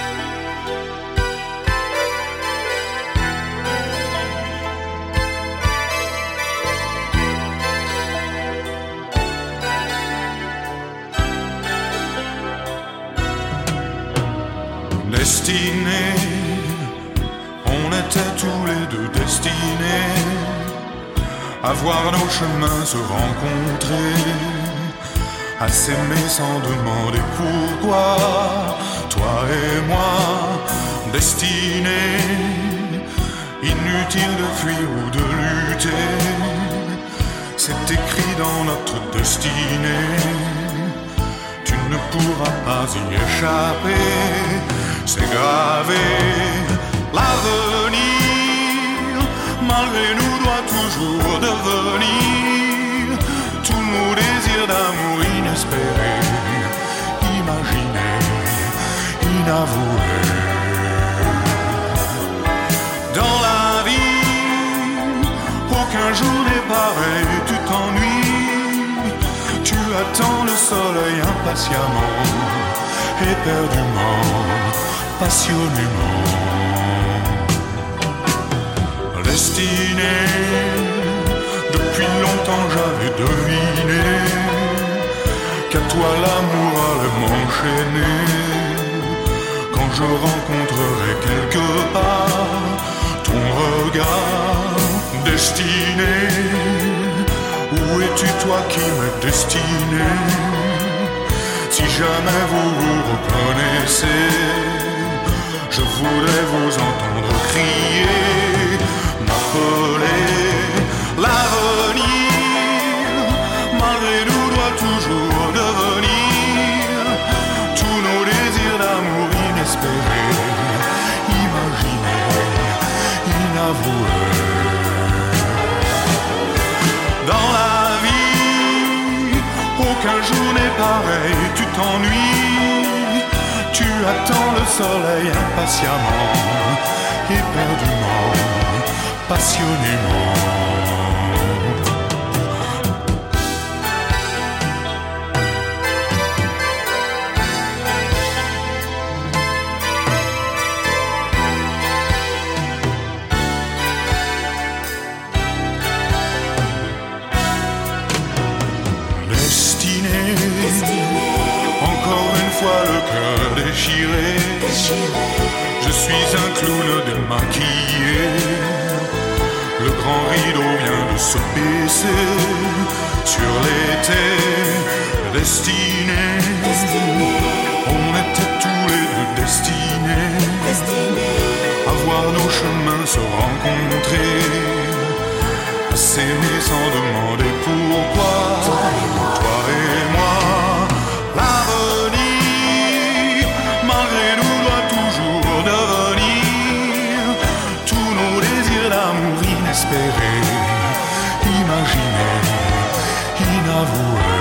Speaker 12: Destinés, on était tous les deux destinés à voir nos chemins se rencontrer, à s'aimer sans demander pourquoi. Toi et moi, destinés, inutile de fuir ou de lutter, c'est écrit dans notre destinée. Tu ne pourras pas y échapper. C'est gravé, l'avenir, malgré nous, doit toujours devenir tous nos désirs d'amour inespérés, imaginés, inavoués. Dans la vie, aucun jour n'est pareil, tu t'ennuies, tu attends le soleil impatiemment, éperdument, passionnément. Destinée, depuis longtemps j'avais deviné qu'à toi l'amour allait m'enchaîner. Quand je rencontrerai quelque part ton regard destiné, où es-tu toi qui m'es destiné? Si jamais vous vous reconnaissez, je voudrais vous entendre crier, m'appeler. L'avenir, malgré nous, doit toujours devenir tous nos désirs d'amour inespérés, imaginés, inavoués. Dans la vie, aucun jour n'est pareil, tu t'ennuies, tu attends le soleil impatiemment, éperdument, passionnément. Le cœur déchiré, déchiré, je suis un clown démaquillé. Le grand rideau vient de se baisser sur l'été destiné. Destiné. On est était tous les deux destinés, destinés à voir nos chemins se rencontrer, à s'aimer sans demander pourquoi. Toi et moi, toi et moi. L'avenir, malgré nous, doit toujours devenir tous nos désirs d'amour inespérés, imaginés, inavoués.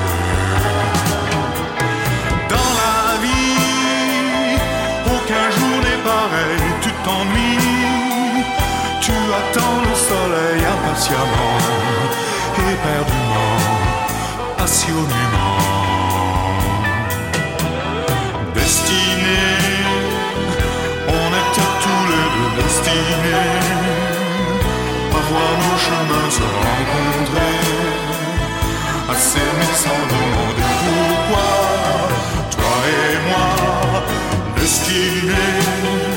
Speaker 12: Dans la vie, aucun jour n'est pareil, tu t'ennuies, tu attends le soleil impatiemment, éperdument, passionnément. Destinés, on était tous les deux destinés à voir nos chemins se rencontrer, à s'aimer sans demander pourquoi. Toi et moi, destinés.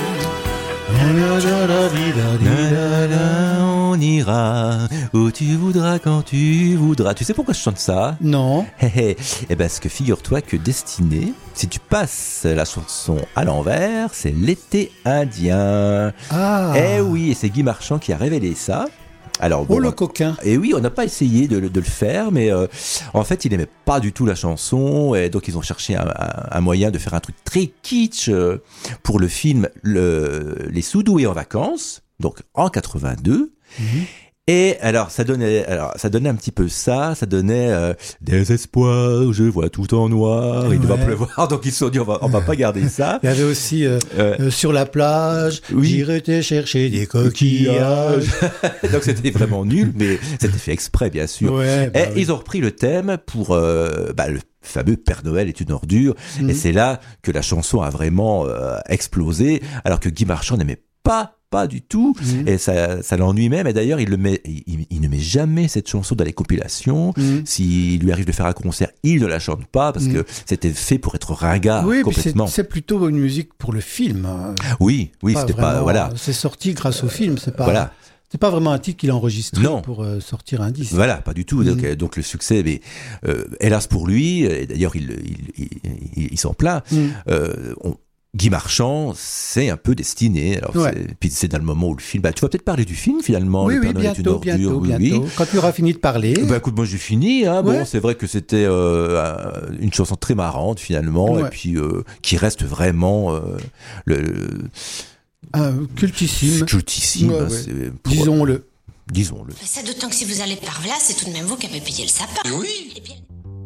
Speaker 2: On ira où tu voudras quand tu voudras. Tu sais pourquoi je chante ça?
Speaker 3: Non.
Speaker 2: Eh ben, parce que figure-toi que Destinée, si tu passes la chanson à l'envers, c'est l'été indien.
Speaker 3: Ah.
Speaker 2: Eh oui, et c'est Guy Marchand qui a révélé ça. Alors, bon,
Speaker 3: oh le coquin.
Speaker 2: Et oui, on n'a pas essayé de, de le faire, mais euh, en fait, il n'aimait pas du tout la chanson, et donc ils ont cherché un, un, un moyen de faire un truc très kitsch euh, pour le film le, Les Soudoués en vacances, donc en quatre-vingt-deux. Mmh. Et alors ça donnait, alors ça donnait un petit peu ça, ça donnait euh, désespoir, je vois tout en noir, ouais. Il va pleuvoir, donc ils se sont dit on va, on va pas garder ça.
Speaker 3: Il y avait aussi euh, euh, euh, sur la plage, oui. J'irai te chercher des coquillages.
Speaker 2: Donc c'était vraiment nul, mais c'était fait exprès bien sûr.
Speaker 3: Ouais, bah,
Speaker 2: et
Speaker 3: oui.
Speaker 2: Ils ont repris le thème pour euh, bah, le fameux Père Noël est une ordure, mmh. Et c'est là que la chanson a vraiment euh, explosé, alors que Guy Marchand n'aimait pas pas du tout, mmh. Et ça, ça l'ennuie même, et d'ailleurs il, le met, il, il ne met jamais cette chanson dans les compilations, mmh. S'il lui arrive de faire un concert, il ne la chante pas, parce mmh. que c'était fait pour être ringard,
Speaker 3: oui,
Speaker 2: complètement.
Speaker 3: C'est, c'est plutôt une musique pour le film.
Speaker 2: Oui, oui, pas c'était
Speaker 3: vraiment,
Speaker 2: pas, voilà.
Speaker 3: C'est sorti grâce au film, c'est pas...
Speaker 2: Voilà.
Speaker 3: C'est pas vraiment un titre qu'il a enregistré
Speaker 2: non.
Speaker 3: pour euh, sortir un disque.
Speaker 2: Voilà, pas du tout.
Speaker 3: Mmh.
Speaker 2: Donc, donc le succès, mais euh, hélas pour lui, et d'ailleurs il, il, il, il, il s'en plaint, mmh. euh, on, Guy Marchand, c'est un peu Destiné. Alors,
Speaker 3: ouais.
Speaker 2: c'est, puis c'est dans le moment où le film... Bah, tu vas peut-être parler du film, finalement.
Speaker 3: Oui,
Speaker 2: le
Speaker 3: oui,
Speaker 2: Père Noël est une
Speaker 3: bientôt,
Speaker 2: ordure.
Speaker 3: bientôt,
Speaker 2: oui,
Speaker 3: bientôt.
Speaker 2: Oui.
Speaker 3: Quand tu auras fini de parler...
Speaker 2: Bah, écoute, moi, j'ai fini. Hein.
Speaker 3: Ouais.
Speaker 2: Bon, c'est vrai que c'était euh, une chanson très marrante, finalement, ouais. Et puis euh, qui reste vraiment... Euh, le,
Speaker 3: ah, cultissime.
Speaker 2: Cultissime.
Speaker 3: Ouais,
Speaker 2: hein,
Speaker 3: ouais.
Speaker 2: C'est pour,
Speaker 3: disons-le.
Speaker 2: Disons-le.
Speaker 5: Ça, d'autant que si vous allez par là, c'est tout de même vous qui avez payé le sapin.
Speaker 9: Oui.
Speaker 5: Et puis...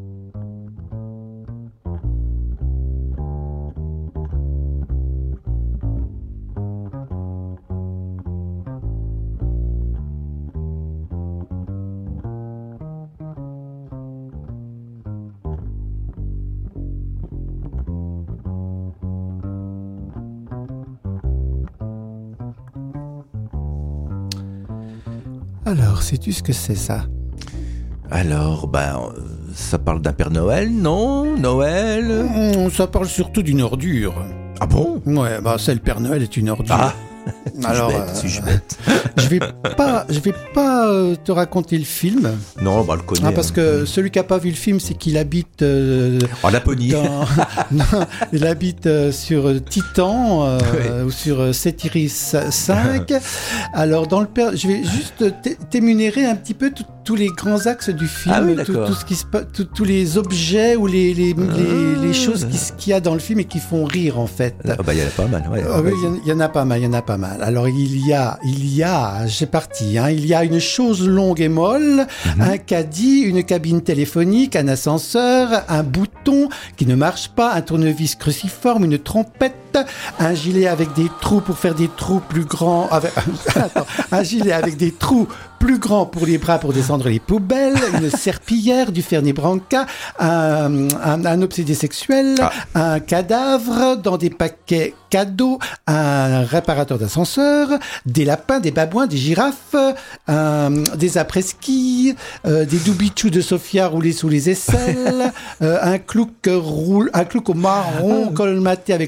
Speaker 3: Alors, sais-tu ce que c'est ça?
Speaker 2: Alors, ben, ça parle d'un Père Noël, non? Noël
Speaker 3: mmh, Ça parle surtout d'une ordure.
Speaker 2: Ah bon?
Speaker 3: Ouais, bah c'est le Père Noël est une ordure.
Speaker 2: Ah.
Speaker 3: Alors,
Speaker 2: si je bête,
Speaker 3: euh, je vais pas, je vais pas euh, te raconter le film.
Speaker 2: Non, bah, on le connaît.
Speaker 3: Ah, parce que celui qui a pas vu le film, c'est qu'il habite euh,
Speaker 2: en Laponie.
Speaker 3: Dans... non, il habite euh, sur Titan euh, oui. Ou sur Cetiris cinq. Alors dans le père, je vais juste t'énumérer un petit peu tout, tous les grands axes du film,
Speaker 2: ah oui,
Speaker 3: tout, tout ce qui se, tout, tous les objets ou les les, ah. les, les choses qui, qu'il y a dans le film et qui font rire en fait.
Speaker 2: Ah bah il y en a pas mal. Ouais,
Speaker 3: ah, oui, il y en a pas mal, il y en a pas mal. Alors il y a, il y a, j'ai parti, hein, il y a une chose longue et molle, mm-hmm. un caddie, une cabine téléphonique, un ascenseur, un bouton qui ne marche pas, un tournevis cruciforme, une trompette, un gilet avec des trous pour faire des trous plus grands, avec, attends, un gilet avec des trous plus grands pour les bras pour descendre les poubelles, une serpillière, du Fernet Branca, un, un, un obsédé sexuel, ah. un cadavre dans des paquets cadeaux, un réparateur d'ascenseur, des lapins, des babouins, des girafes, un, des après-ski, euh, des doubichous de Sofia roulés sous les aisselles, euh, un clouc roule, un clouc au marron colmaté avec le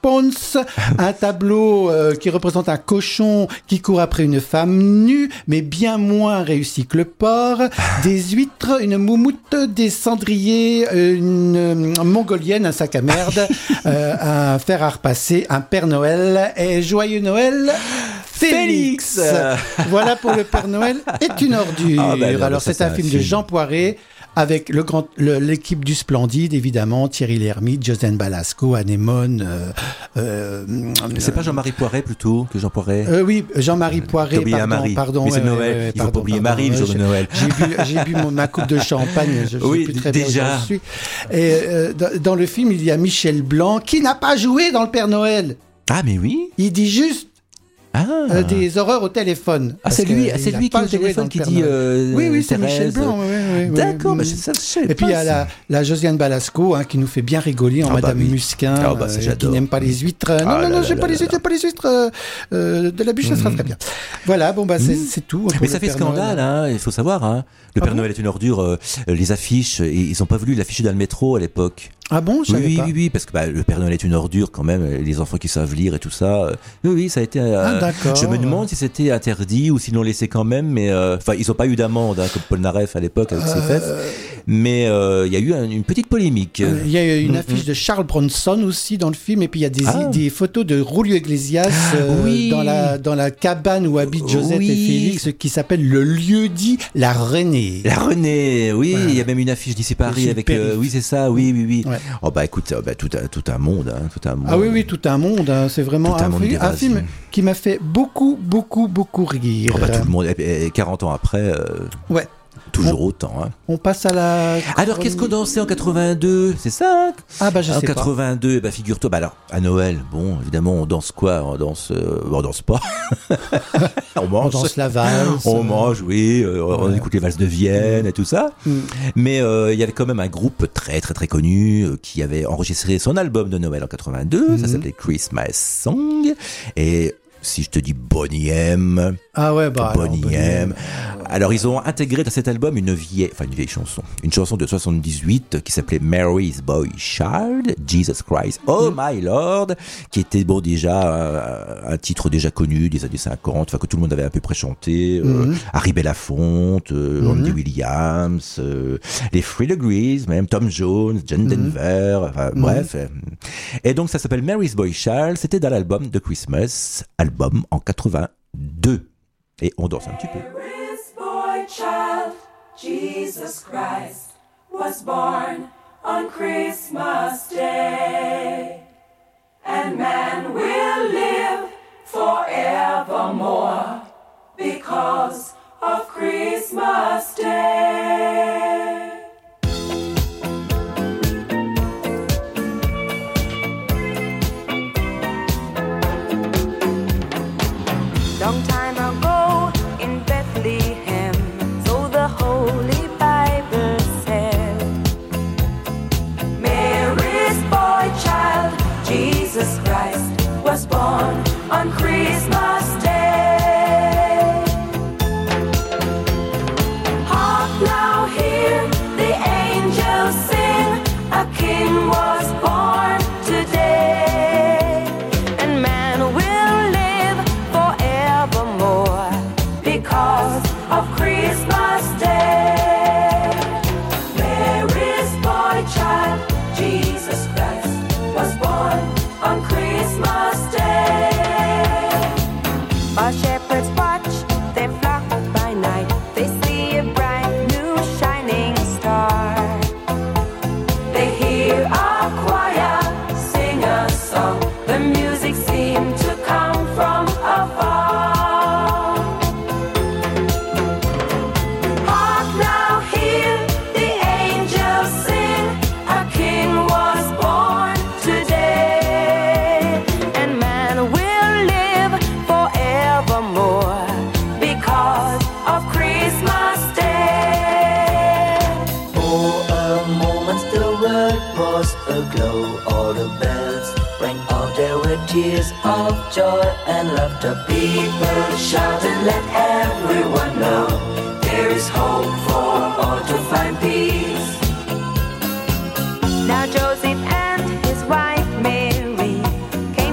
Speaker 3: Ponce, un tableau euh, qui représente un cochon qui court après une femme nue, mais bien moins réussi que le porc, des huîtres, une moumoute, des cendriers, une, une mongolienne, un sac à merde, euh, un fer à repasser, un Père Noël et Joyeux Noël Félix. Voilà pour le Père Noël est une ordure. Ah ben, alors c'est un, un film, film de Jean Poiret avec le grand, le, l'équipe du Splendide, évidemment, Thierry Lhermitte, Josiane Balasco, Anémone. Euh, euh,
Speaker 2: c'est pas Jean-Marie Poiret plutôt que Jean Poiret
Speaker 3: euh, Oui, Jean-Marie Poiret, pardon,
Speaker 2: Marie.
Speaker 3: pardon.
Speaker 2: Mais c'est
Speaker 3: ouais,
Speaker 2: Noël,
Speaker 3: ouais, ouais,
Speaker 2: il
Speaker 3: pardon,
Speaker 2: faut pas oublier
Speaker 3: pardon,
Speaker 2: Marie le jour de Noël.
Speaker 3: J'ai bu, j'ai bu mon, ma coupe de champagne, je
Speaker 2: oui,
Speaker 3: sais plus très
Speaker 2: déjà.
Speaker 3: bien où je suis. Et euh, dans, dans le film, il y a Michel Blanc, qui n'a pas joué dans le Père Noël.
Speaker 2: Ah, mais oui.
Speaker 3: Il dit juste
Speaker 2: Ah.
Speaker 3: Euh, des horreurs au téléphone.
Speaker 2: Ah, c'est lui, c'est lui qui au téléphone qui dit euh,
Speaker 3: oui, oui, c'est
Speaker 2: Thérèse.
Speaker 3: Michel Blanc. Oui, oui, oui,
Speaker 2: D'accord,
Speaker 3: oui.
Speaker 2: mais ça, je sais
Speaker 3: Et puis il y a la, la Josiane Balasco hein, qui nous fait bien rigoler en
Speaker 2: ah,
Speaker 3: Madame
Speaker 2: bah, oui.
Speaker 3: Musquin,
Speaker 2: ah, bah,
Speaker 3: euh, qui n'aime pas les huîtres. Non, ah, non, non, j'ai pas les huîtres, pas les huîtres. Euh, euh, de la bûche, ça sera très bien. Voilà, bon bah c'est, mmh. c'est tout.
Speaker 2: Mais ça fait Père scandale, hein, il faut savoir. Hein. Le Père ah Noël bon est une ordure. Euh, les affiches, ils n'ont pas voulu l'afficher dans le métro à l'époque.
Speaker 3: Ah bon, je savais
Speaker 2: oui,
Speaker 3: pas.
Speaker 2: Oui, oui, parce que bah, le Père Noël est une ordure quand même. Les enfants qui savent lire et tout ça. Oui, oui, ça a été. Euh,
Speaker 3: ah, d'accord.
Speaker 2: Je me demande si c'était interdit ou s'ils l'ont laissé quand même. Mais enfin, euh, ils n'ont pas eu d'amende hein, comme Paul Naref à l'époque avec euh... ses fesses. Mais il euh, y a eu un, une petite polémique. Il
Speaker 3: euh, y a eu une affiche mm-hmm. de Charles Bronson aussi dans le film, et puis il y a des, ah. des photos de Julio Iglesias euh,
Speaker 2: oui.
Speaker 3: dans la dans la cabane où habitent Josette
Speaker 2: oui.
Speaker 3: et Félix, qui s'appelle le lieu dit La Renée.
Speaker 2: La Renée, oui. Il voilà. y a même une affiche d'ici Paris avec. Euh, oui, c'est ça. Oui, oui, oui. Ouais. Oh bah écoute, bah, tout, un, tout un monde, hein, tout un monde.
Speaker 3: Ah oui, oui, tout un monde. Hein, c'est vraiment un, un, film, un film qui m'a fait beaucoup, beaucoup, beaucoup rire.
Speaker 2: Oh bah, tout le monde. Et quarante ans après. Euh...
Speaker 3: Ouais.
Speaker 2: Toujours
Speaker 3: on,
Speaker 2: autant. Hein.
Speaker 3: On passe à la.
Speaker 2: Alors, qu'est-ce qu'on dansait en quatre-vingt-deux? C'est ça?
Speaker 3: Ah, bah, je
Speaker 2: en
Speaker 3: sais
Speaker 2: quatre-vingt-deux, pas. Bah, figure-toi, bah, alors, à Noël, bon, évidemment, on danse quoi? On danse, euh, on danse pas. on mange.
Speaker 3: On danse la valse.
Speaker 2: On mange, oui. Euh, ouais. On écoute les valses de Vienne mmh. et tout ça. Mmh. Mais, euh, il y avait quand même un groupe très, très, très connu euh, qui avait enregistré son album de Noël en quatre-vingt-deux. Mmh. Ça s'appelait Christmas Song. Et, si je te dis Boney M.
Speaker 3: Ah ouais, bah.
Speaker 2: Boney M. Alors, ils ont intégré dans cet album une vieille, enfin, une vieille chanson. Une chanson de soixante-dix-huit qui s'appelait Mary's Boy Child, Jesus Christ, Oh mm. My Lord, qui était, bon, déjà, un, un titre déjà connu des années cinquante, enfin, que tout le monde avait à peu près chanté. Mm. Euh, Harry Belafonte, euh, mm. Andy Williams, euh, les Three Degrees, même Tom Jones, John mm. Denver, enfin, mm. bref. Et donc, ça s'appelle Mary's Boy Child. C'était dans l'album de Christmas, album en quatre-vingt-deux. Et on danse un petit peu.
Speaker 13: Child, Jesus Christ, was born on Christmas Day, and man will live forevermore because of Christmas Day. Long time ago in Bethlehem, the Holy Bible said, Mary's boy child, Jesus Christ, was born on Christmas Day. Hark now, hear the angels sing, a king was born today, and man will live forevermore because of Christmas Day. Mary's boy child, Jesus Christ, was born on Christmas Day. While shepherds watch their flock by night, they see a bright new shining star. They hear a choir sing a song, the music seemed to come from afar. Tears of joy and laughter, people shouted, let everyone know there is hope for all to find peace. Now Joseph and his wife Mary came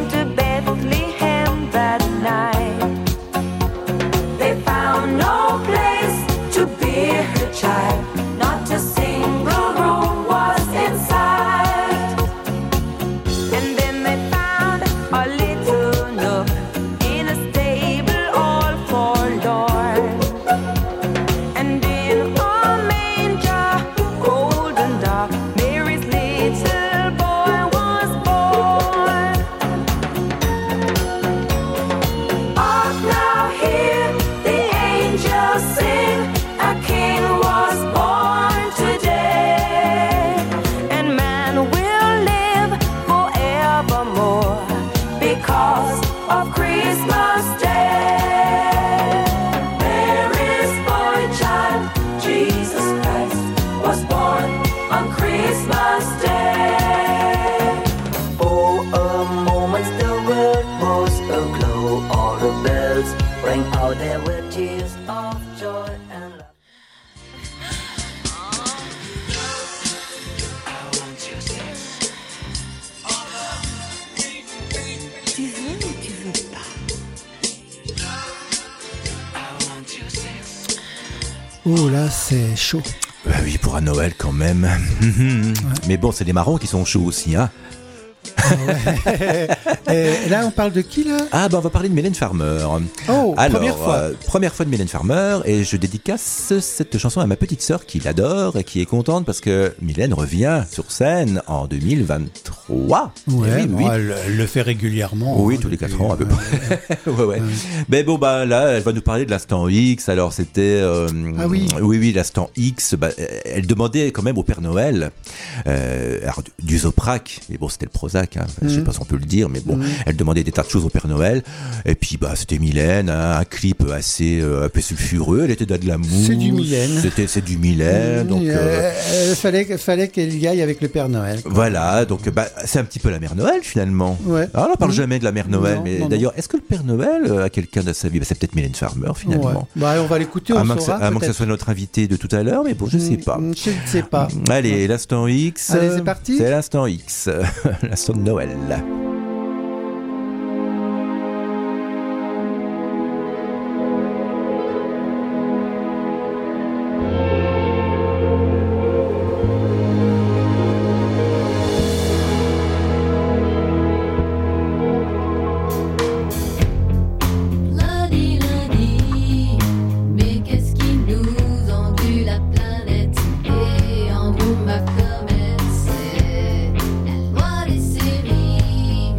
Speaker 13: how there were tears of joy and love.
Speaker 14: Tu veux ou tu veux pas?
Speaker 3: Oh là, c'est chaud.
Speaker 2: Bah oui, pour un Noël quand même. Ouais. Mais bon, c'est les marrons qui sont chauds aussi, hein.
Speaker 3: Ah ouais. Et là, on parle de qui là?
Speaker 2: Ah bah on va parler de Mylène Farmer.
Speaker 3: Oh,
Speaker 2: Alors,
Speaker 3: première fois.
Speaker 2: Euh, première fois de Mylène Farmer, et je dédicace cette chanson à ma petite sœur qui l'adore et qui est contente parce que Mylène revient sur scène en deux mille vingt-trois.
Speaker 3: Ouais,
Speaker 2: oui,
Speaker 3: bon,
Speaker 2: oui.
Speaker 3: Elle, elle le fait régulièrement.
Speaker 2: Oui,
Speaker 3: hein,
Speaker 2: tous les
Speaker 3: depuis,
Speaker 2: quatre ans à peu près. ouais, ouais.
Speaker 3: ouais.
Speaker 2: Mais bon bah là, elle va nous parler de l'instant X. Alors c'était euh,
Speaker 3: ah oui,
Speaker 2: oui, oui, l'instant X. Bah, elle demandait quand même au Père Noël euh, alors, du Zoprac. Mais bon, c'était le Prozac. Hein. Enfin, mm. Je sais pas si on peut le dire, mais bon, mmh. elle demandait des tas de choses au Père Noël. Et puis, bah, c'était Mylène, hein, un clip assez, euh, un peu sulfureux. Elle était dans de la mousse.
Speaker 3: C'est du Mylène.
Speaker 2: C'était, c'est du Mylène. Mmh, donc,
Speaker 3: euh,
Speaker 2: euh,
Speaker 3: euh, fallait, fallait qu'elle y aille avec le Père Noël. Quoi.
Speaker 2: Voilà, donc, bah, c'est un petit peu la Mère Noël finalement.
Speaker 3: Ouais.
Speaker 2: Alors, on parle mmh. jamais de la Mère Noël,
Speaker 3: non,
Speaker 2: mais
Speaker 3: non,
Speaker 2: d'ailleurs,
Speaker 3: non.
Speaker 2: est-ce que le Père Noël a quelqu'un dans sa vie? Bah, c'est peut-être Mylène Farmer finalement.
Speaker 3: Ouais. Bah, on va l'écouter, on
Speaker 2: à
Speaker 3: saura.
Speaker 2: À moins que ce soit notre invité de tout à l'heure, mais bon, je sais pas.
Speaker 3: Mmh, je ne sais pas.
Speaker 2: Allez, ouais. L'instant X.
Speaker 3: Allez, c'est parti.
Speaker 2: C'est l'instant X, l'instant de Noël.
Speaker 6: Comme elle sait, la loi des séries.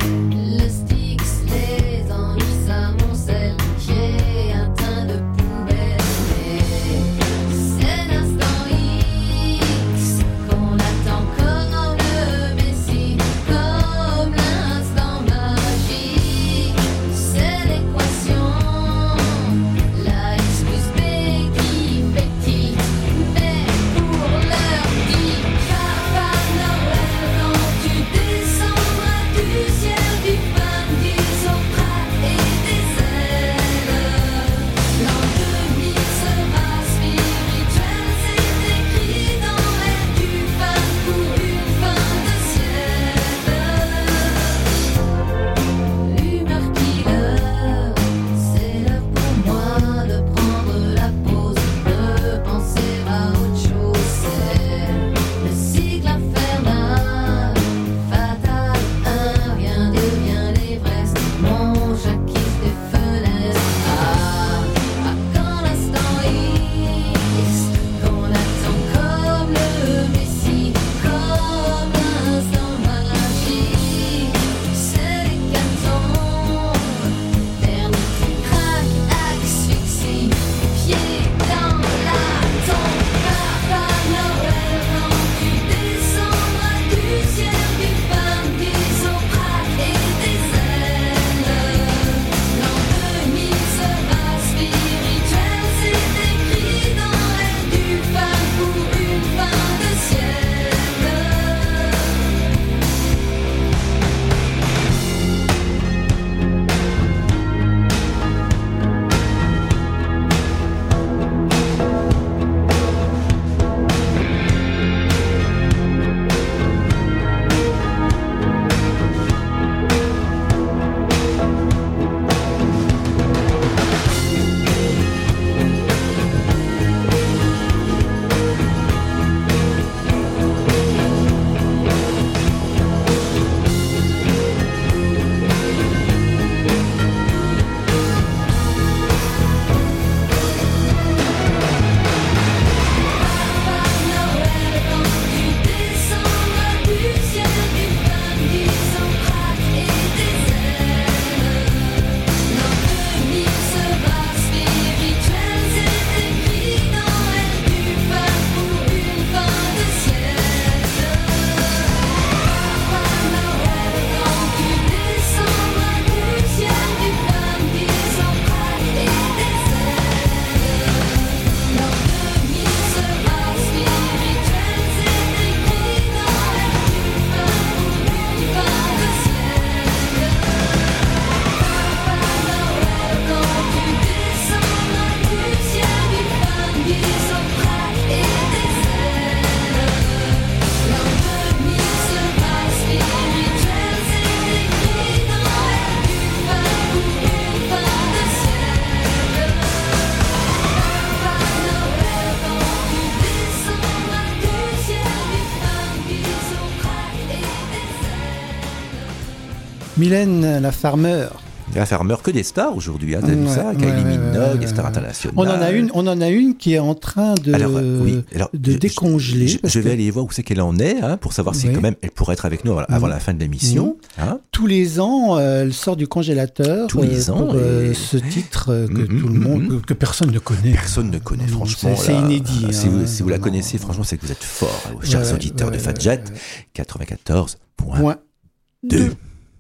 Speaker 3: Mylène la Farmer.
Speaker 2: La Farmer, que des stars aujourd'hui, hein, t'as vu
Speaker 3: Ouais,
Speaker 2: ça,
Speaker 3: ouais,
Speaker 2: Kylie
Speaker 3: ouais,
Speaker 2: Minogue,
Speaker 3: ouais,
Speaker 2: des stars
Speaker 3: ouais.
Speaker 2: internationales.
Speaker 3: On en a une, on en a une qui est en train de,
Speaker 2: alors, oui, alors,
Speaker 3: de
Speaker 2: je,
Speaker 3: décongeler.
Speaker 2: Je,
Speaker 3: parce
Speaker 2: je vais
Speaker 3: que
Speaker 2: aller voir où c'est qu'elle en est, hein, pour savoir si
Speaker 3: oui.
Speaker 2: quand même elle pourrait être avec nous avant
Speaker 3: mmh.
Speaker 2: la fin de l'émission.
Speaker 3: Mmh.
Speaker 2: Hein.
Speaker 3: Tous les ans, euh, elle sort du congélateur.
Speaker 2: Tous les
Speaker 3: euh,
Speaker 2: ans.
Speaker 3: Pour euh,
Speaker 2: et...
Speaker 3: ce titre euh, que
Speaker 2: mmh,
Speaker 3: tout le monde, mmh. que, que personne ne connaît.
Speaker 2: Personne ne connaît, franchement.
Speaker 3: C'est, c'est inédit.
Speaker 2: Si,
Speaker 3: hein,
Speaker 2: vous, si vous la
Speaker 3: non,
Speaker 2: connaissez,
Speaker 3: non,
Speaker 2: franchement, c'est que vous êtes forts, hein, chers
Speaker 3: ouais,
Speaker 2: auditeurs
Speaker 3: ouais,
Speaker 2: de Fat Jet.
Speaker 3: ouais.
Speaker 2: quatre-vingt-quatorze point deux.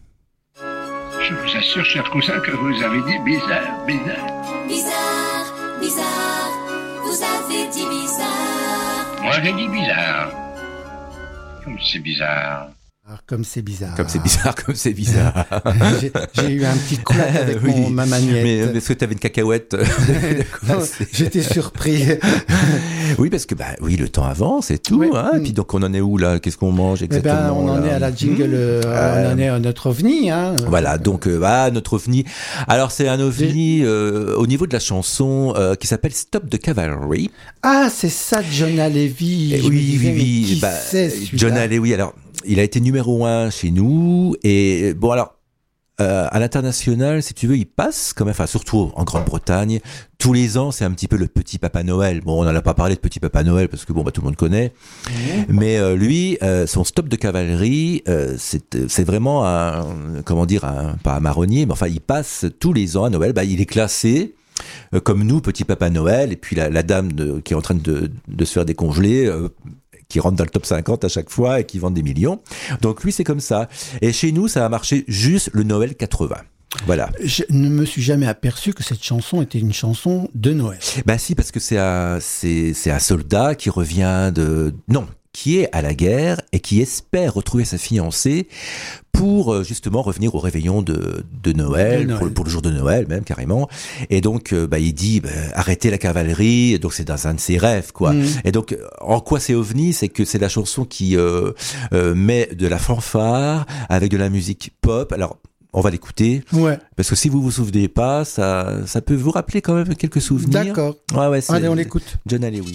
Speaker 15: Je vous assure, cher cousin, que vous avez dit bizarre, bizarre.
Speaker 6: Bizarre, bizarre, vous avez dit bizarre.
Speaker 15: Moi, j'ai dit bizarre. Comme c'est bizarre.
Speaker 3: Alors, comme c'est bizarre.
Speaker 2: Comme c'est bizarre, comme c'est bizarre.
Speaker 3: j'ai, j'ai eu un petit clap avec
Speaker 2: oui,
Speaker 3: mon, ma magnette.
Speaker 2: Mais est-ce que tu avais une cacahuète?
Speaker 3: Non, j'étais surpris.
Speaker 2: Oui, parce que bah oui, le temps avance et tout.
Speaker 3: Oui.
Speaker 2: Hein, et puis donc on en est où là? Qu'est-ce qu'on mange exactement?
Speaker 3: Eh ben, on en
Speaker 2: là
Speaker 3: est à la jingle. Mmh. Euh, on en est à notre ovni. Hein.
Speaker 2: Voilà, donc euh, ah, notre ovni. Alors c'est un ovni euh, au niveau de la chanson euh, qui s'appelle Stop the Cavalry.
Speaker 3: Ah, c'est ça, John Levy.
Speaker 2: Oui, oui,
Speaker 3: disais,
Speaker 2: oui.
Speaker 3: Qui
Speaker 2: Bah,
Speaker 3: c'est,
Speaker 2: John Levy. Alors, il a été numéro un chez nous et bon alors. Euh, à l'international, si tu veux, il passe quand même, enfin surtout en Grande-Bretagne, tous les ans, c'est un petit peu le petit Papa Noël. Bon, on n'en a pas parlé de petit Papa Noël parce que bon, bah tout le monde connaît. Mmh. Mais euh, lui, euh, son Stop de cavalerie, euh, c'est, c'est vraiment un, comment dire, un, pas un marronnier, mais enfin, il passe tous les ans à Noël. Bah, il est classé. Euh, comme nous, petit Papa Noël, et puis la, la dame de, qui est en train de, de se faire décongeler. Euh, qui rentre dans le top cinquante à chaque fois et qui vendent des millions. Donc lui, c'est comme ça. Et chez nous, ça a marché juste le Noël quatre-vingts. Voilà.
Speaker 3: Je ne me suis jamais aperçu que cette chanson était une chanson de Noël.
Speaker 2: Bah si, parce que c'est un, c'est, c'est un soldat qui revient de... Non, qui est à la guerre et qui espère retrouver sa fiancée pour justement revenir au réveillon de, de Noël,
Speaker 3: Noël.
Speaker 2: Pour, pour le jour de Noël même carrément. Et donc bah, il dit bah, arrêtez la cavalerie, donc c'est dans un de ses rêves quoi. Mmh. Et donc en quoi c'est ovni, c'est que c'est la chanson qui euh, euh, met de la fanfare avec de la musique pop. Alors on va l'écouter.
Speaker 3: Ouais.
Speaker 2: Parce que si vous vous souvenez pas, ça, ça peut vous rappeler quand même quelques souvenirs.
Speaker 3: D'accord.
Speaker 2: Ouais, ouais, c'est,
Speaker 3: allez, on l'écoute.
Speaker 2: John Levy.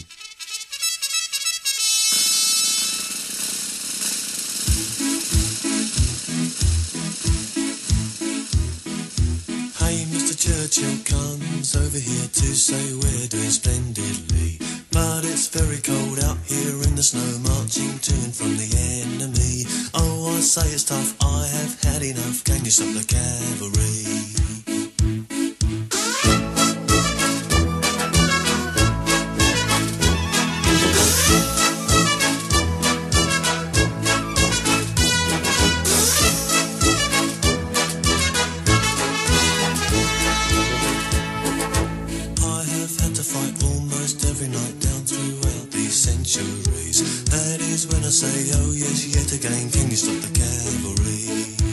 Speaker 16: Churchill comes over here to say we're doing splendidly, but it's very cold out here in the snow, marching to and from the enemy. Oh, I say it's tough, I have had enough, can you stop the cavalry? I say, oh yes, yet again, can you stop the cavalry?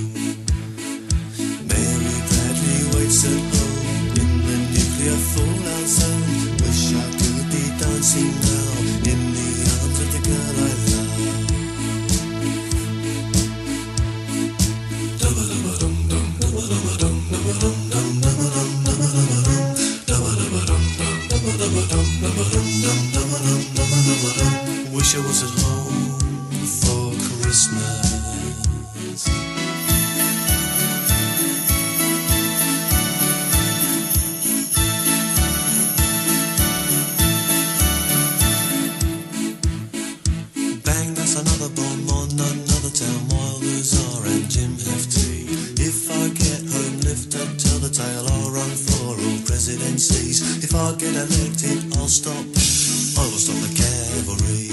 Speaker 16: Mary Bradley waits at home in the nuclear fallout zone. Wish I could be dancing now in the arms of the girl I love. Wish I was at home for Christmas. Bang, that's another bomb on another town. Wilders are and Jim Hefty. If I get home, lift up, tell the tale. I'll run for all presidencies. If I get elected, I'll stop. I will stop the cavalry.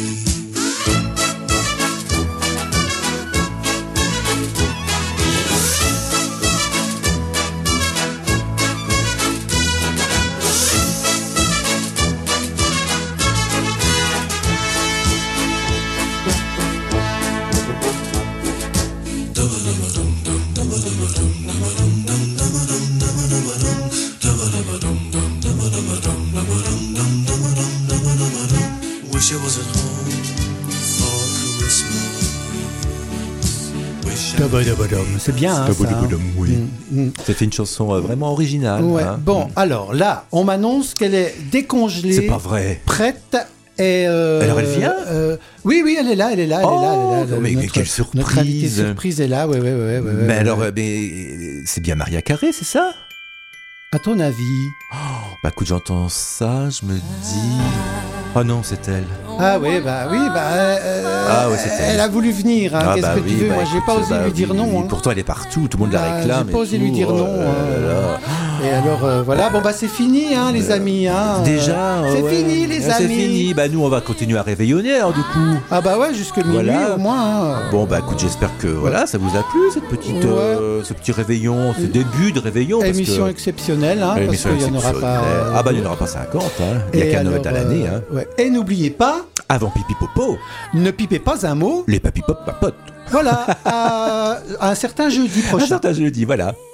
Speaker 3: C'est bien, hein, ça, hein.
Speaker 2: Oui. Mmh, mmh. Ça fait une chanson euh, vraiment originale.
Speaker 3: Ouais.
Speaker 2: Hein.
Speaker 3: Bon, mmh. alors là, on m'annonce qu'elle est décongelée.
Speaker 2: C'est pas vrai.
Speaker 3: Prête Et euh,
Speaker 2: Alors elle vient
Speaker 3: euh, Oui, oui, elle est là, elle est là, elle
Speaker 2: oh,
Speaker 3: est là. Elle est là
Speaker 2: mais
Speaker 3: notre,
Speaker 2: quelle surprise.
Speaker 3: Notre invitée surprise est là, ouais, ouais, ouais. ouais
Speaker 2: mais
Speaker 3: ouais,
Speaker 2: alors,
Speaker 3: ouais.
Speaker 2: mais, c'est bien Maria Carré, c'est ça?
Speaker 3: À ton avis?
Speaker 2: Oh, bah écoute, j'entends ça, je me dis... Oh non, c'est elle.
Speaker 3: Ah oui, bah oui, bah... Euh,
Speaker 2: ah ouais, c'est elle.
Speaker 3: Elle a voulu venir, hein,
Speaker 2: ah,
Speaker 3: qu'est-ce
Speaker 2: bah
Speaker 3: que
Speaker 2: oui,
Speaker 3: tu veux?
Speaker 2: bah,
Speaker 3: Moi, j'ai pas osé
Speaker 2: bah,
Speaker 3: lui dire
Speaker 2: oui,
Speaker 3: non.
Speaker 2: oui.
Speaker 3: Hein.
Speaker 2: Pourtant, elle est partout, tout le monde la
Speaker 3: bah,
Speaker 2: réclame.
Speaker 3: J'ai pas osé
Speaker 2: tout.
Speaker 3: lui dire non.
Speaker 2: Oh,
Speaker 3: euh, et alors, euh, voilà, bon bah c'est fini, hein, les amis. Hein,
Speaker 2: Déjà
Speaker 3: C'est
Speaker 2: ouais.
Speaker 3: fini, les
Speaker 2: ah,
Speaker 3: amis.
Speaker 2: C'est fini, bah nous, on va continuer à réveillonner, alors du coup.
Speaker 3: Ah bah ouais, jusque minuit
Speaker 2: voilà.
Speaker 3: au moins. Hein.
Speaker 2: Bon bah écoute, j'espère que voilà, ça vous a plu, cette petite, ouais. euh, ce petit réveillon, ce début de réveillon.
Speaker 3: Émission
Speaker 2: parce que...
Speaker 3: exceptionnelle, hein, parce qu'il n'y en aura pas... Euh,
Speaker 2: ah bah il n'y en aura pas cinquante, hein. Il n'y a qu'un Noël à l'année. Hein.
Speaker 3: Ouais. Et n'oubliez pas...
Speaker 2: Avant pipi popo,
Speaker 3: ne pipez pas un mot.
Speaker 2: Les papy pop papotent.
Speaker 3: Voilà, à, à un certain jeudi prochain.
Speaker 2: Un certain jeudi, voilà.